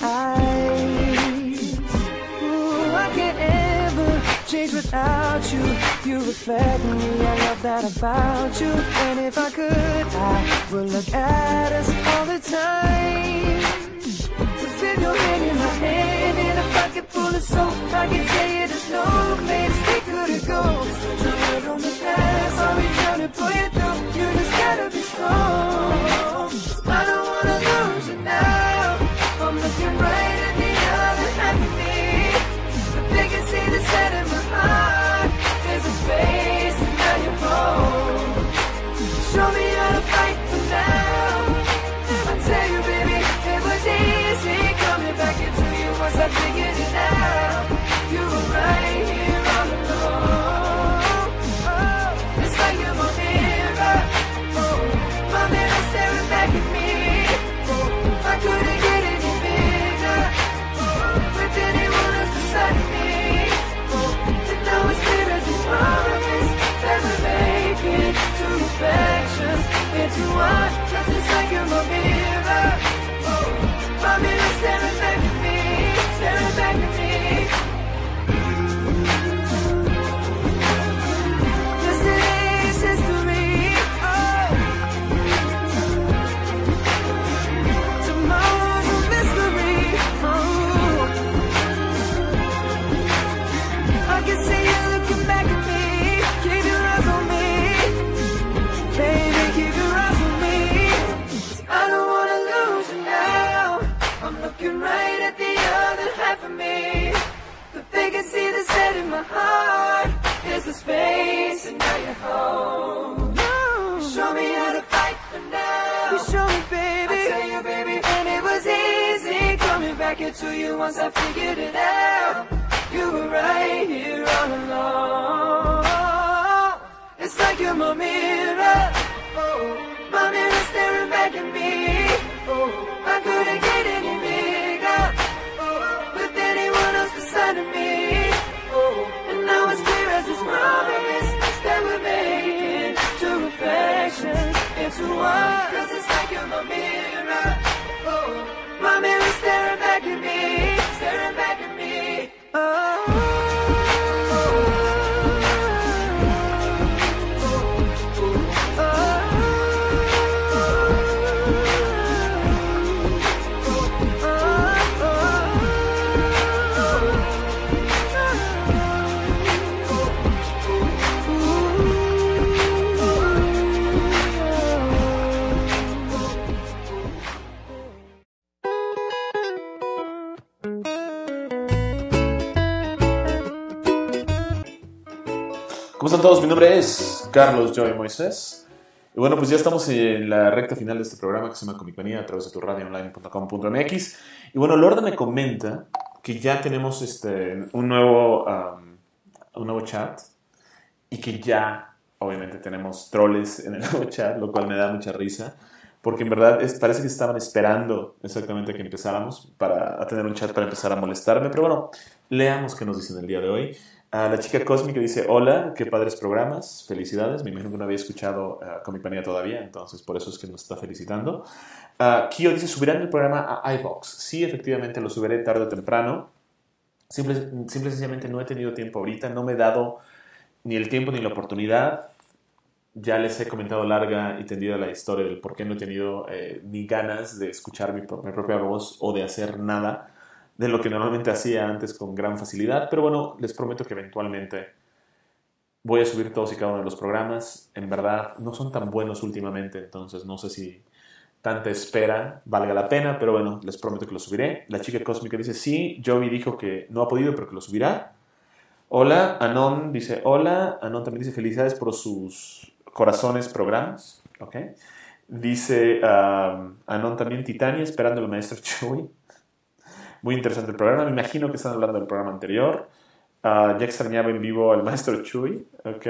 eyes. Ooh, I can't ever change without you. You reflect me, I love that about you. And if I could, I would look at us all the time. Just with your hand in my hand and a pocket full of soap, I can tell you there's no place they couldn't go. Just put your head on the past, I'll be trying to pull you through. You just gotta be strong. I don't wanna lose you now. I'm looking right at the other half of me. The biggest see the set in my heart. There's a space and now you're home. Show me how to fight for now. I tell you, baby, it was easy coming back into you once I figured it out. You were right here all alone. Oh, it's like you're my mirror. Oh, my mirror staring back at me. Oh, I couldn't get any bigger. Oh, with anyone else beside me. Oh, and now it's clear as this promise that we're making two reflections into one. 'Cause it's like you're my mirror. Oh, my mirror staring back at me, staring back at me. This is history. Oh, tomorrow's a mystery. Oh, I can see you looking back at me. Keep your eyes on me, baby, keep your eyes on me. 'Cause I don't wanna lose you now. I'm looking right at the other half of me. But they can see the set in my heart. There's a space and now you're home. Show me how to fight for now. You show me, baby. I tell you, baby, and it was easy coming back into you once I figured it out. You were right here all along. It's like you're my mirror. Oh, my mirror staring back at me. Oh, I couldn't get any bigger. Oh, with anyone else beside of me. Oh, and now it's clear as this promise that we're making two reflections into one. 'Cause it's like you're my mirror. Oh, my mirror staring back at me, staring back at me. ¿Cómo están todos? Mi nombre es Carlos Joy Moisés. Y bueno, pues ya estamos en la recta final de este programa que se llama Comic Manía a través de tu radioonline.com.mx. Y bueno, Lorda me comenta que ya tenemos un nuevo chat y que ya obviamente tenemos troles en el nuevo chat, lo cual me da mucha risa, porque en verdad parece que estaban esperando exactamente que empezáramos a tener un chat para empezar a molestarme, pero bueno, leamos qué nos dicen el día de hoy. La chica cósmica dice, hola, qué padres programas, felicidades, me imagino que no había escuchado Comic Manía todavía, entonces por eso es que nos está felicitando. Kio dice, ¿subirán el programa a iVoox? Sí, efectivamente lo subiré tarde o temprano. Simple y sencillamente no he tenido tiempo ahorita, no me he dado ni el tiempo ni la oportunidad. Ya les he comentado larga y tendida la historia del por qué no he tenido ni ganas de escuchar mi propia voz o de hacer nada de lo que normalmente hacía antes con gran facilidad. Pero bueno, les prometo que eventualmente voy a subir todos y cada uno de los programas. En verdad, no son tan buenos últimamente, entonces no sé si tanta espera valga la pena, pero bueno, les prometo que lo subiré. La chica cósmica dice, sí, Joey dijo que no ha podido, pero que lo subirá. Hola, Anon dice, hola. Anon también dice, felicidades por sus corazones programas. Ok. Dice Anon también, Titania, esperando al maestro Joey. Muy interesante el programa, me imagino que están hablando del programa anterior. Ya extrañaba en vivo al maestro Chuy. Ok.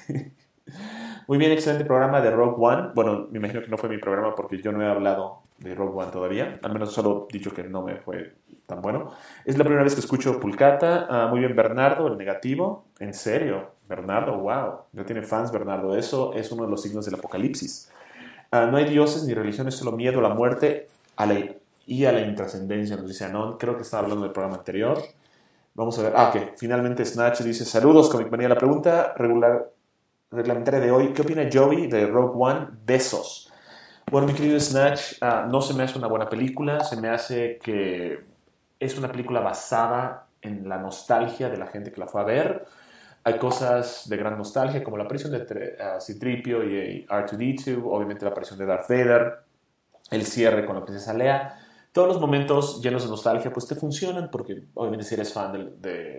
Muy bien, excelente programa de Rogue One. Bueno, me imagino que no fue mi programa porque yo no he hablado de Rogue One todavía. Al menos solo he dicho que no me fue tan bueno. Es la primera vez que escucho Pulcata. Muy bien, Bernardo, el negativo. En serio, Bernardo, wow. Ya tiene fans, Bernardo. Eso es uno de los signos del apocalipsis. No hay dioses ni religiones, solo miedo a la muerte y a la intrascendencia, nos dice Anon. Creo que estaba hablando del programa anterior. Vamos a ver. Ok. Finalmente Snatch dice, saludos, Comic Manía. La pregunta reglamentaria de hoy, ¿qué opina Joey de Rogue One? Besos. Bueno, mi querido Snatch, no se me hace una buena película, se me hace que es una película basada en la nostalgia de la gente que la fue a ver. Hay cosas de gran nostalgia, como la aparición de C-3PO y R2-D2, obviamente la aparición de Darth Vader, el cierre con la princesa Leia. Todos los momentos llenos de nostalgia pues te funcionan porque obviamente si eres fan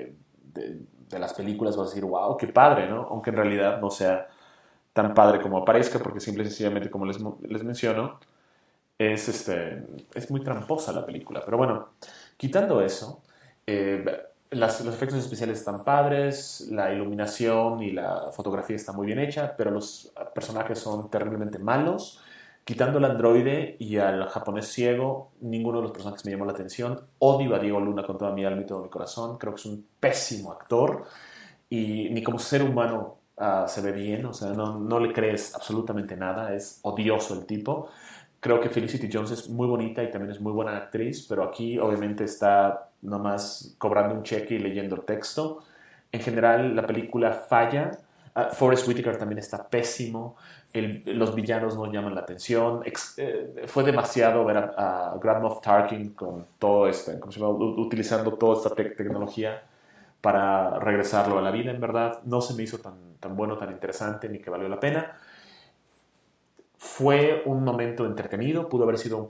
de las películas vas a decir, wow, qué padre, ¿no? Aunque en realidad no sea tan padre como aparezca porque simple y sencillamente, como les menciono, es muy tramposa la película. Pero bueno, quitando eso, los efectos especiales están padres, la iluminación y la fotografía está muy bien hecha, pero los personajes son terriblemente malos. Quitando al androide y al japonés ciego, ninguno de los personajes me llamó la atención. Odio a Diego Luna con toda mi alma y todo mi corazón. Creo que es un pésimo actor y ni como ser humano se ve bien. O sea, no le crees absolutamente nada. Es odioso el tipo. Creo que Felicity Jones es muy bonita y también es muy buena actriz, pero aquí obviamente está nomás cobrando un cheque y leyendo texto. En general, la película falla. Forest Whitaker también está pésimo. Los villanos no llaman la atención. Fue demasiado ver a Grand Moff Tarkin con todo ¿cómo se llama? Utilizando toda esta tecnología para regresarlo a la vida, en verdad. No se me hizo tan bueno, tan interesante, ni que valió la pena. Fue un momento entretenido, pudo haber sido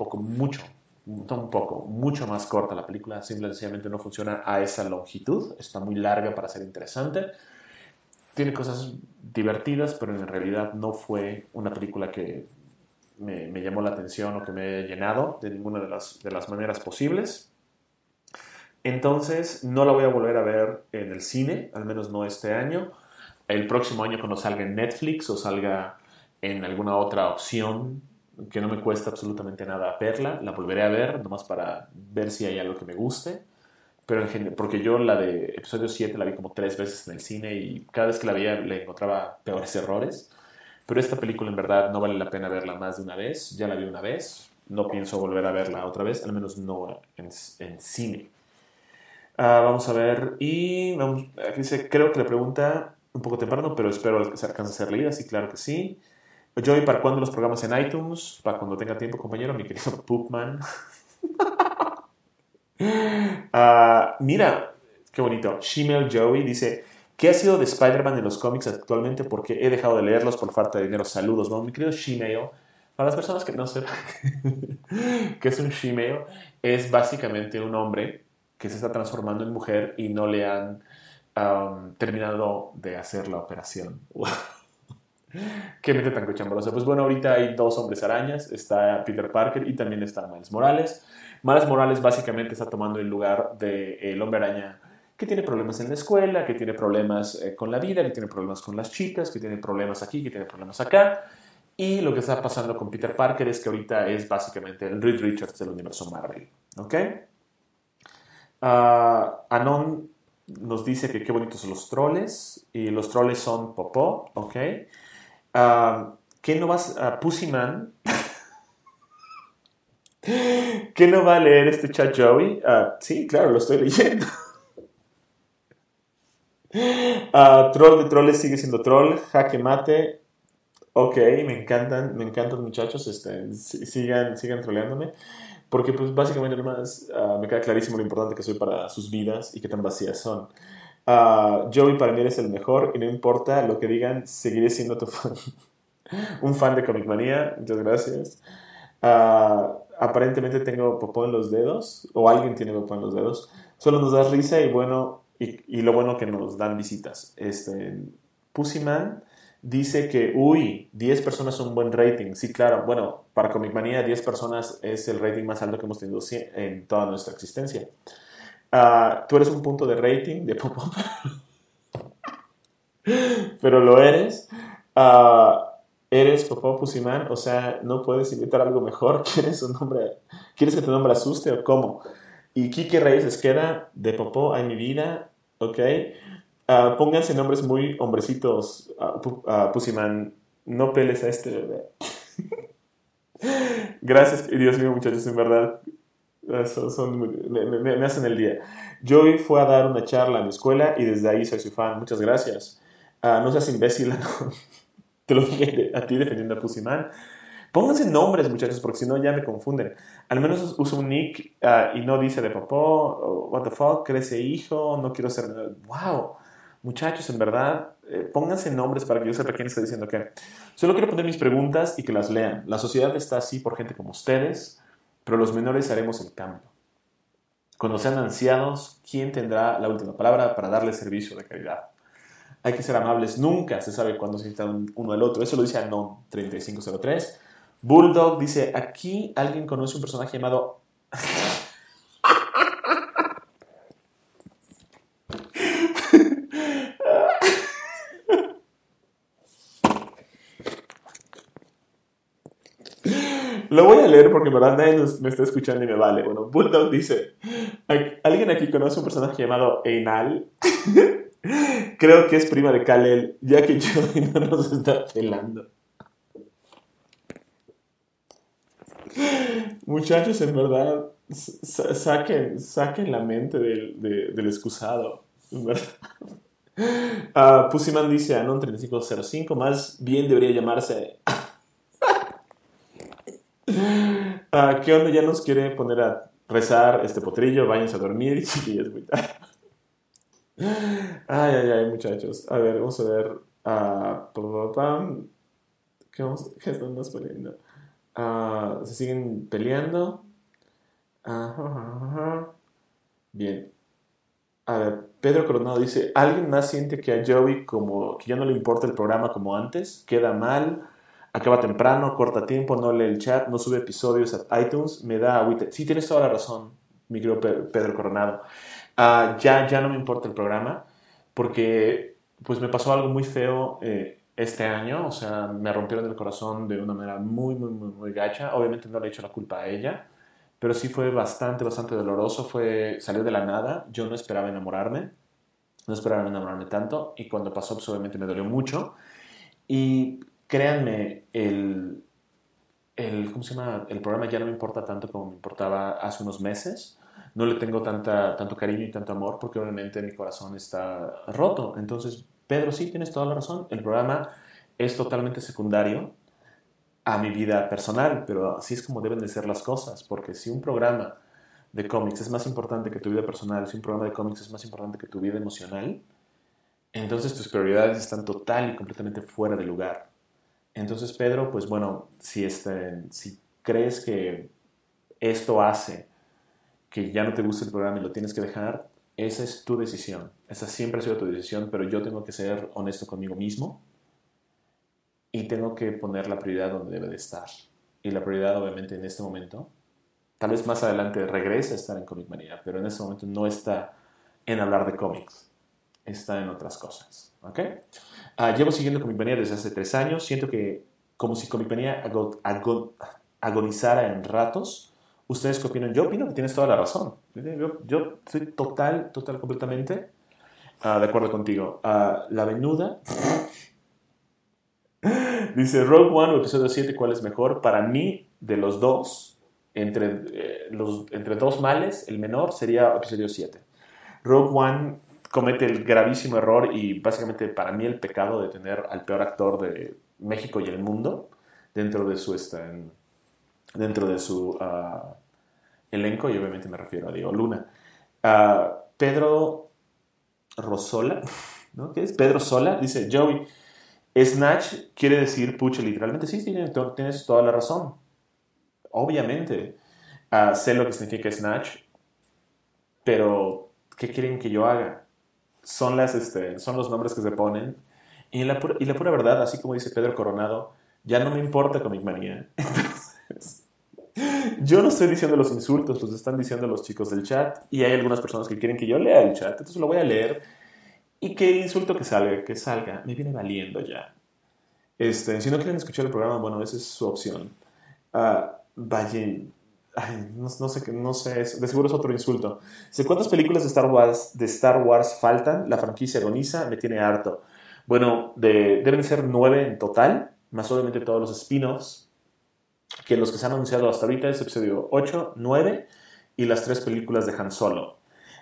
mucho más corta la película. Simplemente no funciona a esa longitud. Está muy larga para ser interesante. Tiene cosas divertidas, pero en realidad no fue una película que me llamó la atención o que me haya llenado de ninguna de las maneras posibles. Entonces no la voy a volver a ver en el cine, al menos no este año. El próximo año, cuando salga en Netflix o salga en alguna otra opción que no me cuesta absolutamente nada verla, la volveré a ver, nomás para ver si hay algo que me guste. Pero porque yo la de episodio 7 la vi como 3 veces en el cine y cada vez que la veía le encontraba peores errores. Pero esta película en verdad no vale la pena verla más de una vez. Ya la vi una vez. No pienso volver a verla otra vez, al menos no en cine. Vamos a ver. Aquí dice, creo que la pregunta un poco temprano, pero espero que se alcance a ser leída. Sí, claro que sí. Joey, ¿para cuándo los programas en iTunes? Para cuando tenga tiempo, compañero, mi querido Poopman. Mira, qué bonito. Shimel Joey dice, ¿qué ha sido de Spider-Man en los cómics actualmente? Porque he dejado de leerlos por falta de dinero. Saludos, ¿no? Mi querido Shimel. Para las personas que no sepan qué es un Shimel, es básicamente un hombre que se está transformando en mujer y no le han terminado de hacer la operación. Qué mente tan cochambrosa. Pues bueno, ahorita hay 2 hombres arañas. Está Peter Parker y también está Miles Morales. Miles Morales básicamente está tomando el lugar del hombre araña que tiene problemas en la escuela, que tiene problemas con la vida, que tiene problemas con las chicas, que tiene problemas aquí, que tiene problemas acá. Y lo que está pasando con Peter Parker es que ahorita es básicamente el Reed Richards del universo Marvel. ¿Ok? Anon nos dice que qué bonitos son los troles. Y los troles son popó. ¿Ok? ¿Qué no vas a Pussyman? ¿Qué no va a leer este chat Joey? Sí, claro, lo estoy leyendo. Troll de troles sigue siendo troll. Jaque mate. Ok, me encantan muchachos. Sigan troleándome. Porque pues básicamente nomás me queda clarísimo lo importante que soy para sus vidas y qué tan vacías son. Joey para mí eres el mejor y no importa lo que digan, seguiré siendo tu fan. Un fan de Comic Manía, muchas gracias. Aparentemente tengo popó en los dedos, o alguien tiene popó en los dedos. Solo nos da risa y bueno, y lo bueno que nos dan visitas. Pussyman dice que, uy, 10 personas es un buen rating. Sí, claro, bueno, para Comic Manía 10 personas es el rating más alto que hemos tenido en toda nuestra existencia. Tú eres un punto de rating de popó, pero lo eres. Eres Popó Pusimán, o sea, no puedes inventar algo mejor. ¿Quieres que tu nombre asuste o cómo? Y Kike Reyes Esqueda, de Popó, ay mi vida, ok. Pónganse nombres muy hombrecitos, Pusimán. No peles a este bebé. Gracias, Dios mío, muchachos, en verdad. Me hacen el día. Joey fue a dar una charla en mi escuela y desde ahí soy su fan. Muchas gracias. No seas imbécil, te lo dije a ti defendiendo a Pussyman. Pónganse nombres, muchachos, porque si no ya me confunden. Al menos uso un nick y no dice de popó, what the fuck, crece hijo, no quiero ser... ¡Wow! Muchachos, en verdad, pónganse nombres para que yo sepa quién está diciendo qué. Solo quiero poner mis preguntas y que las lean. La sociedad está así por gente como ustedes, pero los menores haremos el cambio. Cuando sean ancianos, ¿quién tendrá la última palabra para darle servicio de calidad? Hay que ser amables, nunca se sabe cuándo se necesitan uno al otro. Eso lo dice Anon3503. Bulldog dice, aquí alguien conoce un personaje llamado... Lo voy a leer porque en verdad nadie me está escuchando y me vale. Bueno, Bulldog dice, ¿alguien aquí conoce un personaje llamado Einal? Creo que es prima de Kal-El, ya que yo no nos está pelando. Muchachos, en verdad, saquen la mente del excusado. En verdad. Pussyman dice Anon 3505, más bien debería llamarse. ¿Qué onda? Ya nos quiere poner a rezar este potrillo, váyanse a dormir y ya es muy tarde. Ay, muchachos. A ver, vamos a ver. ¿Qué estamos poniendo? Se siguen peleando. Bien. A ver, Pedro Coronado dice, ¿alguien más siente que a Joey como que ya no le importa el programa como antes? Queda mal, acaba temprano, corta tiempo, no lee el chat, no sube episodios a iTunes, me da agüite. Sí, tienes toda la razón, mi querido Pedro Coronado. Ya no me importa el programa porque pues me pasó algo muy feo este año, o sea, me rompieron el corazón de una manera muy gacha. Obviamente no le he hecho la culpa a ella, pero sí fue bastante doloroso. Salió de la nada. Yo no esperaba enamorarme, no esperaba enamorarme tanto. Y cuando pasó, pues obviamente me dolió mucho. Y créanme, ¿cómo se llama? El programa ya no me importa tanto como me importaba hace unos meses. No le tengo tanto cariño y tanto amor porque obviamente mi corazón está roto. Entonces, Pedro, sí, tienes toda la razón. El programa es totalmente secundario a mi vida personal, pero así es como deben de ser las cosas, porque si un programa de cómics es más importante que tu vida personal, si un programa de cómics es más importante que tu vida emocional, entonces tus prioridades están total y completamente fuera de lugar. Entonces, Pedro, pues bueno, si crees que esto hace que ya no te guste el programa y lo tienes que dejar, esa es tu decisión. Esa siempre ha sido tu decisión, pero yo tengo que ser honesto conmigo mismo y tengo que poner la prioridad donde debe de estar. Y la prioridad, obviamente, en este momento, tal vez más adelante regrese a estar en Comic Manía, pero en este momento no está en hablar de cómics. Está en otras cosas. ¿Ok? Llevo siguiendo Comic Manía desde hace 3 años. Siento que como si Comic Manía agonizara en ratos. ¿Ustedes qué opinan? Yo opino que tienes toda la razón. Yo estoy completamente de acuerdo contigo. La venuda dice Rogue One o episodio 7, ¿cuál es mejor? Para mí, de los dos, entre dos males, el menor sería episodio 7. Rogue One comete el gravísimo error y básicamente para mí el pecado de tener al peor actor de México y el mundo dentro de su elenco, y obviamente me refiero a Diego Luna. Pedro Rosola, ¿no? ¿Qué es? Pedro Sola dice, Joey, Snatch quiere decir puche literalmente. Sí, tienes toda la razón. Obviamente, sé lo que significa Snatch, pero ¿qué quieren que yo haga? Son los nombres que se ponen. Y la pura verdad, así como dice Pedro Coronado, ya no me importa Comic Manía. Entonces, yo no estoy diciendo los insultos, los están diciendo los chicos del chat. Y hay algunas personas que quieren que yo lea el chat, entonces lo voy a leer. Y qué insulto que salga, me viene valiendo ya. Si no quieren escuchar el programa, bueno, esa es su opción. Vaya, no sé, de seguro es otro insulto. Dice, ¿cuántas películas de Star Wars faltan? La franquicia agoniza, me tiene harto. Bueno, deben ser 9 en total, más obviamente todos los spin-offs, que los que se han anunciado hasta ahorita es episodio 8, 9 y las 3 películas de Han Solo.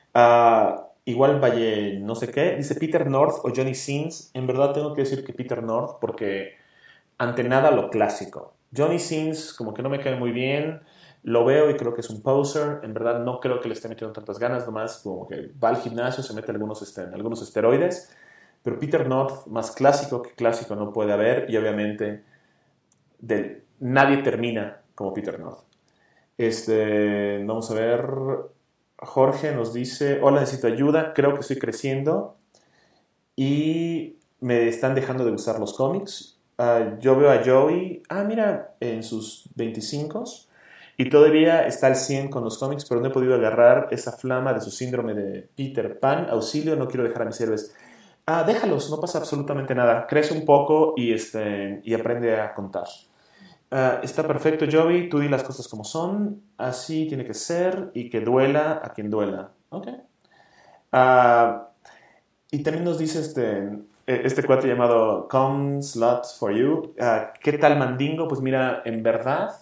Igual Valle no sé qué, dice Peter North o Johnny Sins. En verdad tengo que decir que Peter North porque ante nada lo clásico. Johnny Sins como que no me cae muy bien, lo veo y creo que es un poser. En verdad no creo que le esté metiendo tantas ganas, nomás como que va al gimnasio, se mete algunos esteroides. Pero Peter North, más clásico que clásico no puede haber, y obviamente nadie termina como Peter North. Vamos a ver. Jorge nos dice, hola, necesito ayuda, creo que estoy creciendo y me están dejando de gustar los cómics. Yo veo a Joey, mira, en sus 25 y todavía está al 100 con los cómics, pero no he podido agarrar esa flama de su síndrome de Peter Pan. Auxilio, no quiero dejar a mis héroes. Déjalos, no pasa absolutamente nada. Crece un poco y aprende a contar. Está perfecto, Joey. Tú di las cosas como son. Así tiene que ser y que duela a quien duela. Ok. Y también nos dice este cuate llamado Come Slots for You. ¿Qué tal, Mandingo? Pues mira, en verdad,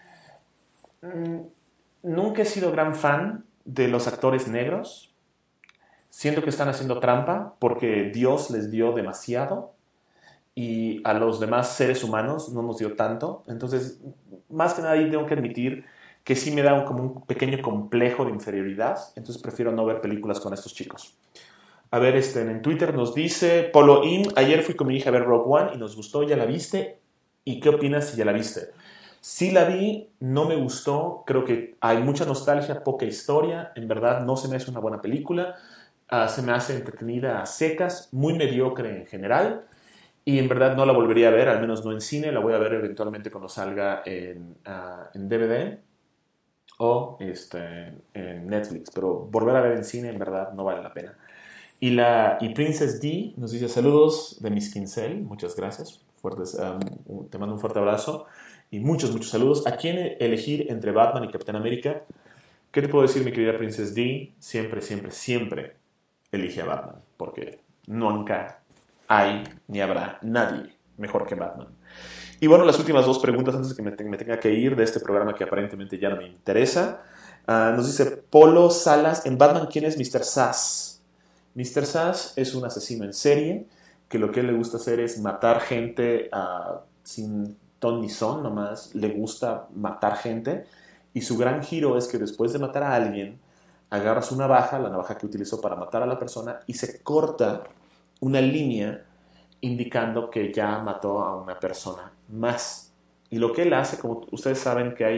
nunca he sido gran fan de los actores negros. Siento que están haciendo trampa porque Dios les dio demasiado y a los demás seres humanos no nos dio tanto. Entonces, más que nada ahí tengo que admitir que sí me da como un pequeño complejo de inferioridad. Entonces prefiero no ver películas con estos chicos. A ver, en Twitter nos dice Polo Im, ayer fui con mi hija a ver Rogue One y nos gustó. ¿Ya la viste? ¿Y qué opinas si ya la viste? Sí la vi, no me gustó. Creo que hay mucha nostalgia, poca historia. En verdad no se me hace una buena película. Se me hace entretenida a secas, muy mediocre en general. Y en verdad no la volvería a ver, al menos no en cine. La voy a ver eventualmente cuando salga en DVD o en Netflix. Pero volver a ver en cine en verdad no vale la pena. Y Princess D nos dice saludos de Miss Kinsell. Muchas gracias. Te mando un fuerte abrazo. Y muchos saludos. ¿A quién elegir entre Batman y Capitán América? ¿Qué te puedo decir, mi querida Princess D? Siempre elige a Batman. Porque nunca hay ni habrá nadie mejor que Batman. Y bueno, las últimas 2 preguntas antes de que me tenga que ir de este programa que aparentemente ya no me interesa. Nos dice Polo Salas, en Batman, ¿quién es Mr. Sass? Mr. Sass es un asesino en serie que lo que le gusta hacer es matar gente sin ton ni son, nomás le gusta matar gente. Y su gran giro es que después de matar a alguien, agarra su navaja, la navaja que utilizó para matar a la persona, y se corta una línea indicando que ya mató a una persona más. Y lo que él hace, como ustedes saben que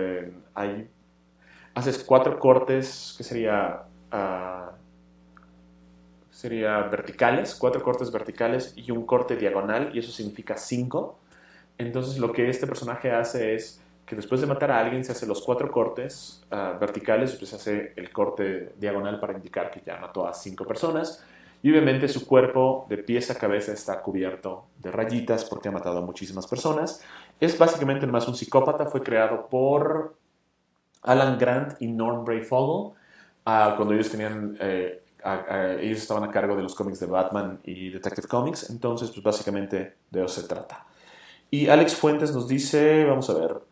haces 4 cortes, que sería verticales, 4 cortes verticales y un corte diagonal, y eso significa 5. Entonces lo que este personaje hace es que después de matar a alguien se hace los 4 cortes verticales, después se hace el corte diagonal para indicar que ya mató a 5 personas. Y obviamente su cuerpo de pies a cabeza está cubierto de rayitas porque ha matado a muchísimas personas. Es básicamente más un psicópata, fue creado por Alan Grant y Norm Brayfogle cuando ellos tenían... ellos estaban a cargo de los cómics de Batman y Detective Comics, entonces pues básicamente de eso se trata. Y Alex Fuentes nos dice, vamos a ver,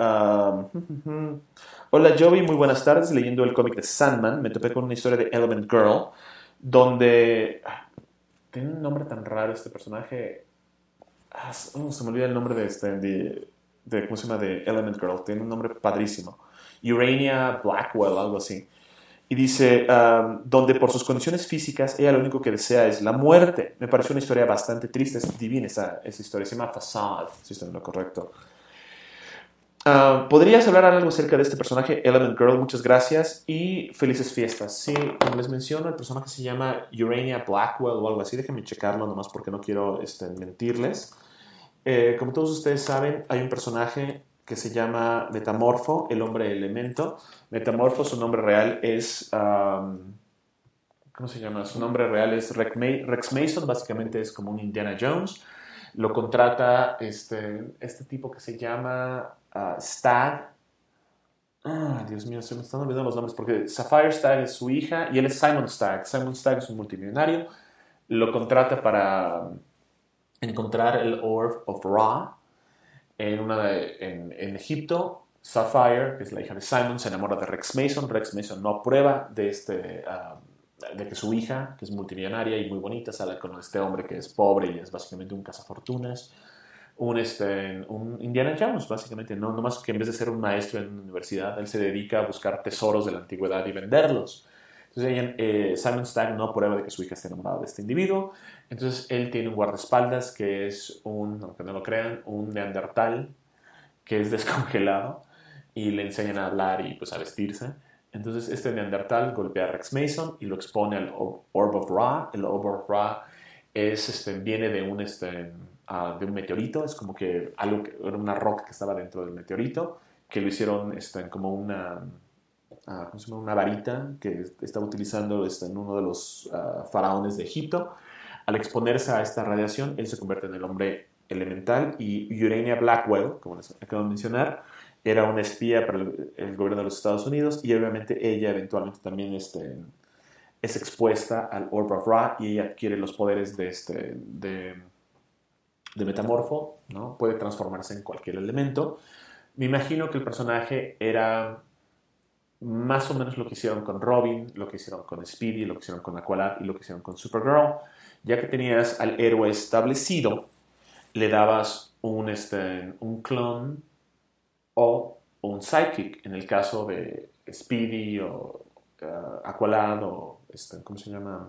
hola Joey, muy buenas tardes, leyendo el cómic de Sandman, me topé con una historia de Element Girl, donde... tiene un nombre tan raro este personaje, se me olvida el nombre ¿cómo se llama? De Element Girl, tiene un nombre padrísimo, Urania Blackwell, algo así. Y dice, donde por sus condiciones físicas ella lo único que desea es la muerte. Me pareció una historia bastante triste, es divina esa historia, se llama Facade, si estoy en lo correcto. ¿Podrías hablar algo acerca de este personaje, Element Girl? Muchas gracias y felices fiestas. Sí, como les menciono, el personaje se llama Urania Blackwell o algo así. Déjenme checarlo nomás porque no quiero mentirles. Como todos ustedes saben, hay un personaje que se llama Metamorfo, el hombre elemento. Metamorfo, su nombre real es... ¿cómo se llama? Su nombre real es Rex Mason, básicamente es como un Indiana Jones. Lo contrata este tipo que se llama Stagg. Dios mío, se me están olvidando los nombres porque Sapphire Stagg es su hija y él es Simon Stagg. Simon Stagg es un multimillonario. Lo contrata para encontrar el Orb of Ra en Egipto. Sapphire, que es la hija de Simon, se enamora de Rex Mason. Rex Mason no aprueba de que su hija, que es multimillonaria y muy bonita, sale con este hombre que es pobre y es básicamente un cazafortunas. Un Indiana Jones, básicamente, no más que en vez de ser un maestro en una universidad, él se dedica a buscar tesoros de la antigüedad y venderlos. Entonces, Simon Stagg no aprueba de que su hija esté enamorada de este individuo. Entonces, él tiene un guardaespaldas que es aunque no lo crean, un neandertal que es descongelado y le enseñan a hablar y pues a vestirse. Entonces, este neandertal golpea a Rex Mason y lo expone al Orb of Ra. El Orb of Ra viene de de un meteorito, es como que era una roca que estaba dentro del meteorito, que lo hicieron como ¿cómo se llama? Una varita que estaba utilizando en uno de los faraones de Egipto. Al exponerse a esta radiación, él se convierte en el hombre elemental y Urania Blackwell, como les acabo de mencionar, era una espía para el gobierno de los Estados Unidos y obviamente ella eventualmente también es expuesta al Orb of Ra y ella adquiere los poderes de metamorfo, ¿no? Puede transformarse en cualquier elemento. Me imagino que el personaje era más o menos lo que hicieron con Robin, lo que hicieron con Speedy, lo que hicieron con Aqualad y lo que hicieron con Supergirl. Ya que tenías al héroe establecido, le dabas un clon o un sidekick. En el caso de Speedy o Aqualad o ¿cómo se llama?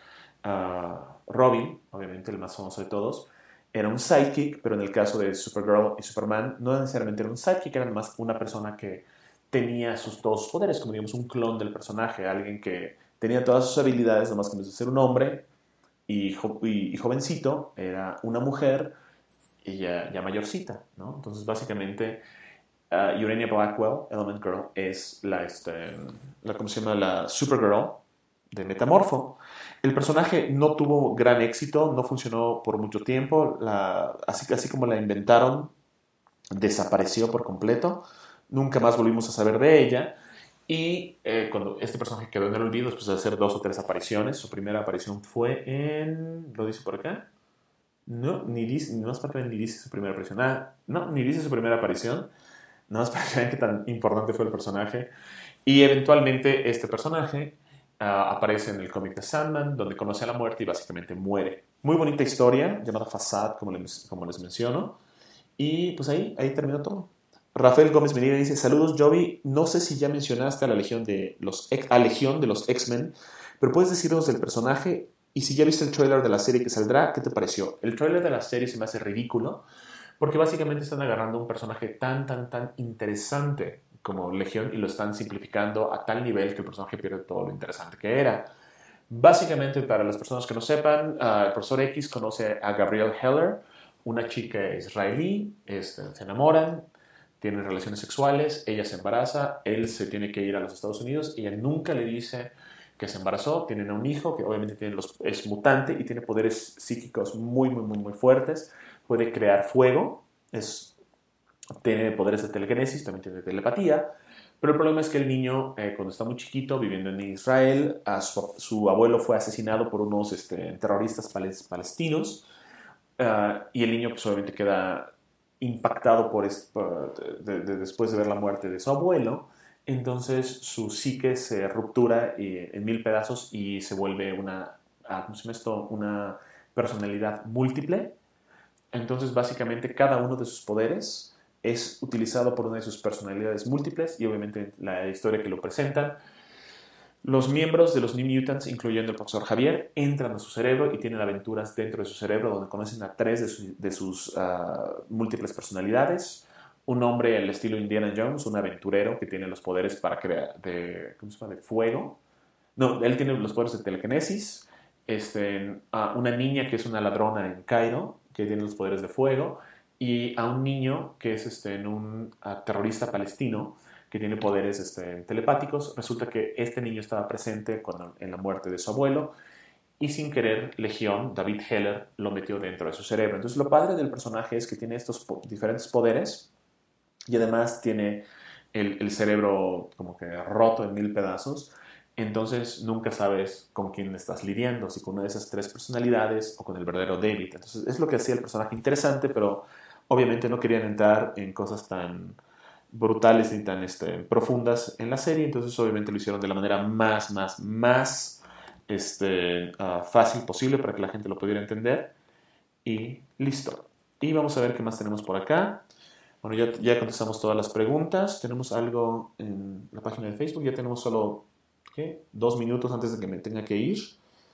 Robin, obviamente el más famoso de todos, era un sidekick, pero en el caso de Supergirl y Superman no necesariamente era un sidekick, era más una persona que tenía sus dos poderes, como digamos un clon del personaje, alguien que tenía todas sus habilidades, nomás que en vez de ser un hombre y jovencito, era una mujer y ya mayorcita, ¿no? Entonces básicamente Urania Blackwell, Element Girl, es ¿cómo se llama? La Supergirl de Metamorfo. El personaje no tuvo gran éxito, no funcionó por mucho tiempo, así como la inventaron, desapareció por completo, nunca más volvimos a saber de ella. Y cuando este personaje quedó en el olvido, después de hacer 2 o 3 apariciones, su primera aparición fue ¿lo dice por acá? No, no es para que ni dice su primera aparición. No, ni dice su primera aparición. No más para que vean qué tan importante fue el personaje. Y eventualmente este personaje aparece en el cómic de Sandman, donde conoce a la muerte y básicamente muere. Muy bonita historia, llamada Facade, como les menciono. Y pues ahí terminó todo. Rafael Gómez Medina dice, saludos Joey, no sé si ya mencionaste a la Legión de los X-Men, pero puedes decirnos del personaje y si ya viste el trailer de la serie que saldrá, ¿qué te pareció? El trailer de la serie se me hace ridículo porque básicamente están agarrando un personaje tan interesante como Legión y lo están simplificando a tal nivel que el personaje pierde todo lo interesante que era. Básicamente, para las personas que no sepan, el profesor X conoce a Gabrielle Heller, una chica israelí, se enamoran, tienen relaciones sexuales, ella se embaraza, él se tiene que ir a los Estados Unidos, ella nunca le dice que se embarazó, tienen a un hijo que obviamente es mutante y tiene poderes psíquicos muy, muy, muy, muy fuertes, puede crear fuego, tiene poderes de telequinesis, también tiene telepatía, pero el problema es que el niño, cuando está muy chiquito, viviendo en Israel, su abuelo fue asesinado por unos terroristas palestinos, y el niño pues, obviamente queda impactado después de ver la muerte de su abuelo. Entonces su psique se ruptura en mil pedazos y se vuelve ¿cómo se llama esto? Una personalidad múltiple. Entonces básicamente cada uno de sus poderes es utilizado por una de sus personalidades múltiples y obviamente la historia que lo presentan. Los miembros de los New Mutants, incluyendo el profesor Javier, entran a su cerebro y tienen aventuras dentro de su cerebro donde conocen a 3 de sus múltiples personalidades. Un hombre al estilo Indiana Jones, un aventurero que tiene los poderes ¿cómo se llama? De fuego. No, él tiene los poderes de telequinesis. Una niña que es una ladrona en Cairo, que tiene los poderes de fuego. Y a un niño que es un terrorista palestino, que tiene poderes telepáticos. Resulta que este niño estaba presente en la muerte de su abuelo y sin querer Legión, David Heller, lo metió dentro de su cerebro. Entonces lo padre del personaje es que tiene estos diferentes poderes y además tiene el cerebro como que roto en mil pedazos. Entonces nunca sabes con quién estás lidiando, si con una de esas 3 personalidades o con el verdadero David. Entonces es lo que hacía el personaje interesante, pero obviamente no querían entrar en cosas tan brutales ni tan profundas en la serie, entonces obviamente lo hicieron de la manera más fácil posible para que la gente lo pudiera entender y listo. Y vamos a ver qué más tenemos por acá. Bueno, ya contestamos todas las preguntas. Tenemos algo en la página de Facebook, ya tenemos solo 2 minutos antes de que me tenga que ir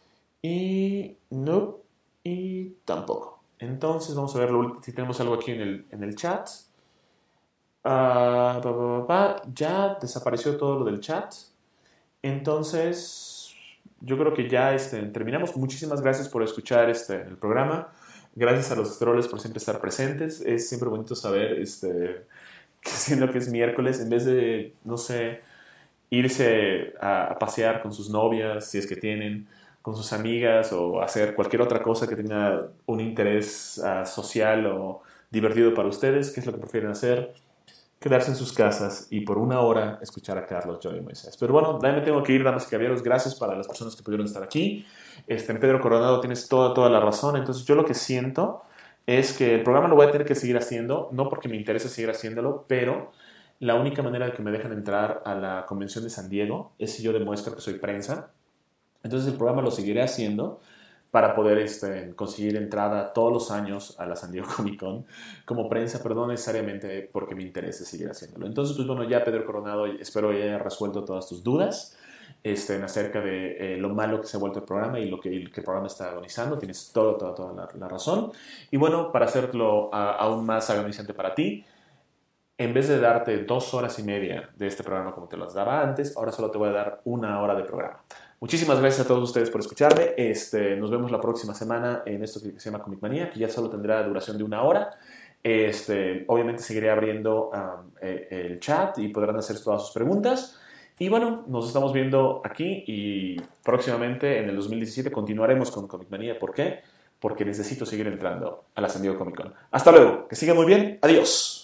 y no, y tampoco. Entonces vamos a ver si tenemos algo aquí en el chat. Ya desapareció todo lo del chat. Entonces, yo creo que ya terminamos. Muchísimas gracias por escuchar el programa. Gracias a los troles por siempre estar presentes. Es siempre bonito saber que siendo que es miércoles, en vez de, no sé, irse a pasear con sus novias, si es que tienen, con sus amigas o hacer cualquier otra cosa que tenga un interés social o divertido para ustedes, ¿qué es lo que prefieren hacer? Quedarse en sus casas y por 1 hora escuchar a Carlos, Johnny y Moisés. Pero bueno, ya me tengo que ir, damas y caballeros. Gracias para las personas que pudieron estar aquí. Pedro Coronado, tienes toda la razón. Entonces yo lo que siento es que el programa lo voy a tener que seguir haciendo, no porque me interese seguir haciéndolo, pero la única manera de que me dejen entrar a la convención de San Diego es si yo demuestro que soy prensa. Entonces el programa lo seguiré haciendo para poder conseguir entrada todos los años a la San Diego Comic Con como prensa, pero no necesariamente porque me interese seguir haciéndolo. Entonces, pues bueno, ya Pedro Coronado, espero que haya resuelto todas tus dudas acerca de lo malo que se ha vuelto el programa y lo que el programa está agonizando. Tienes toda la razón. Y bueno, para hacerlo aún más agonizante para ti, en vez de darte 2 horas y media de este programa como te las daba antes, ahora solo te voy a dar 1 hora de programa. Muchísimas gracias a todos ustedes por escucharme. Nos vemos la próxima semana en esto que se llama Comic Manía, que ya solo tendrá duración de 1 hora. Obviamente seguiré abriendo el chat y podrán hacer todas sus preguntas. Y bueno, nos estamos viendo aquí y próximamente en el 2017 continuaremos con Comic Manía. ¿Por qué? Porque necesito seguir entrando a la San Diego Comic Con. Hasta luego, que sigan muy bien. Adiós.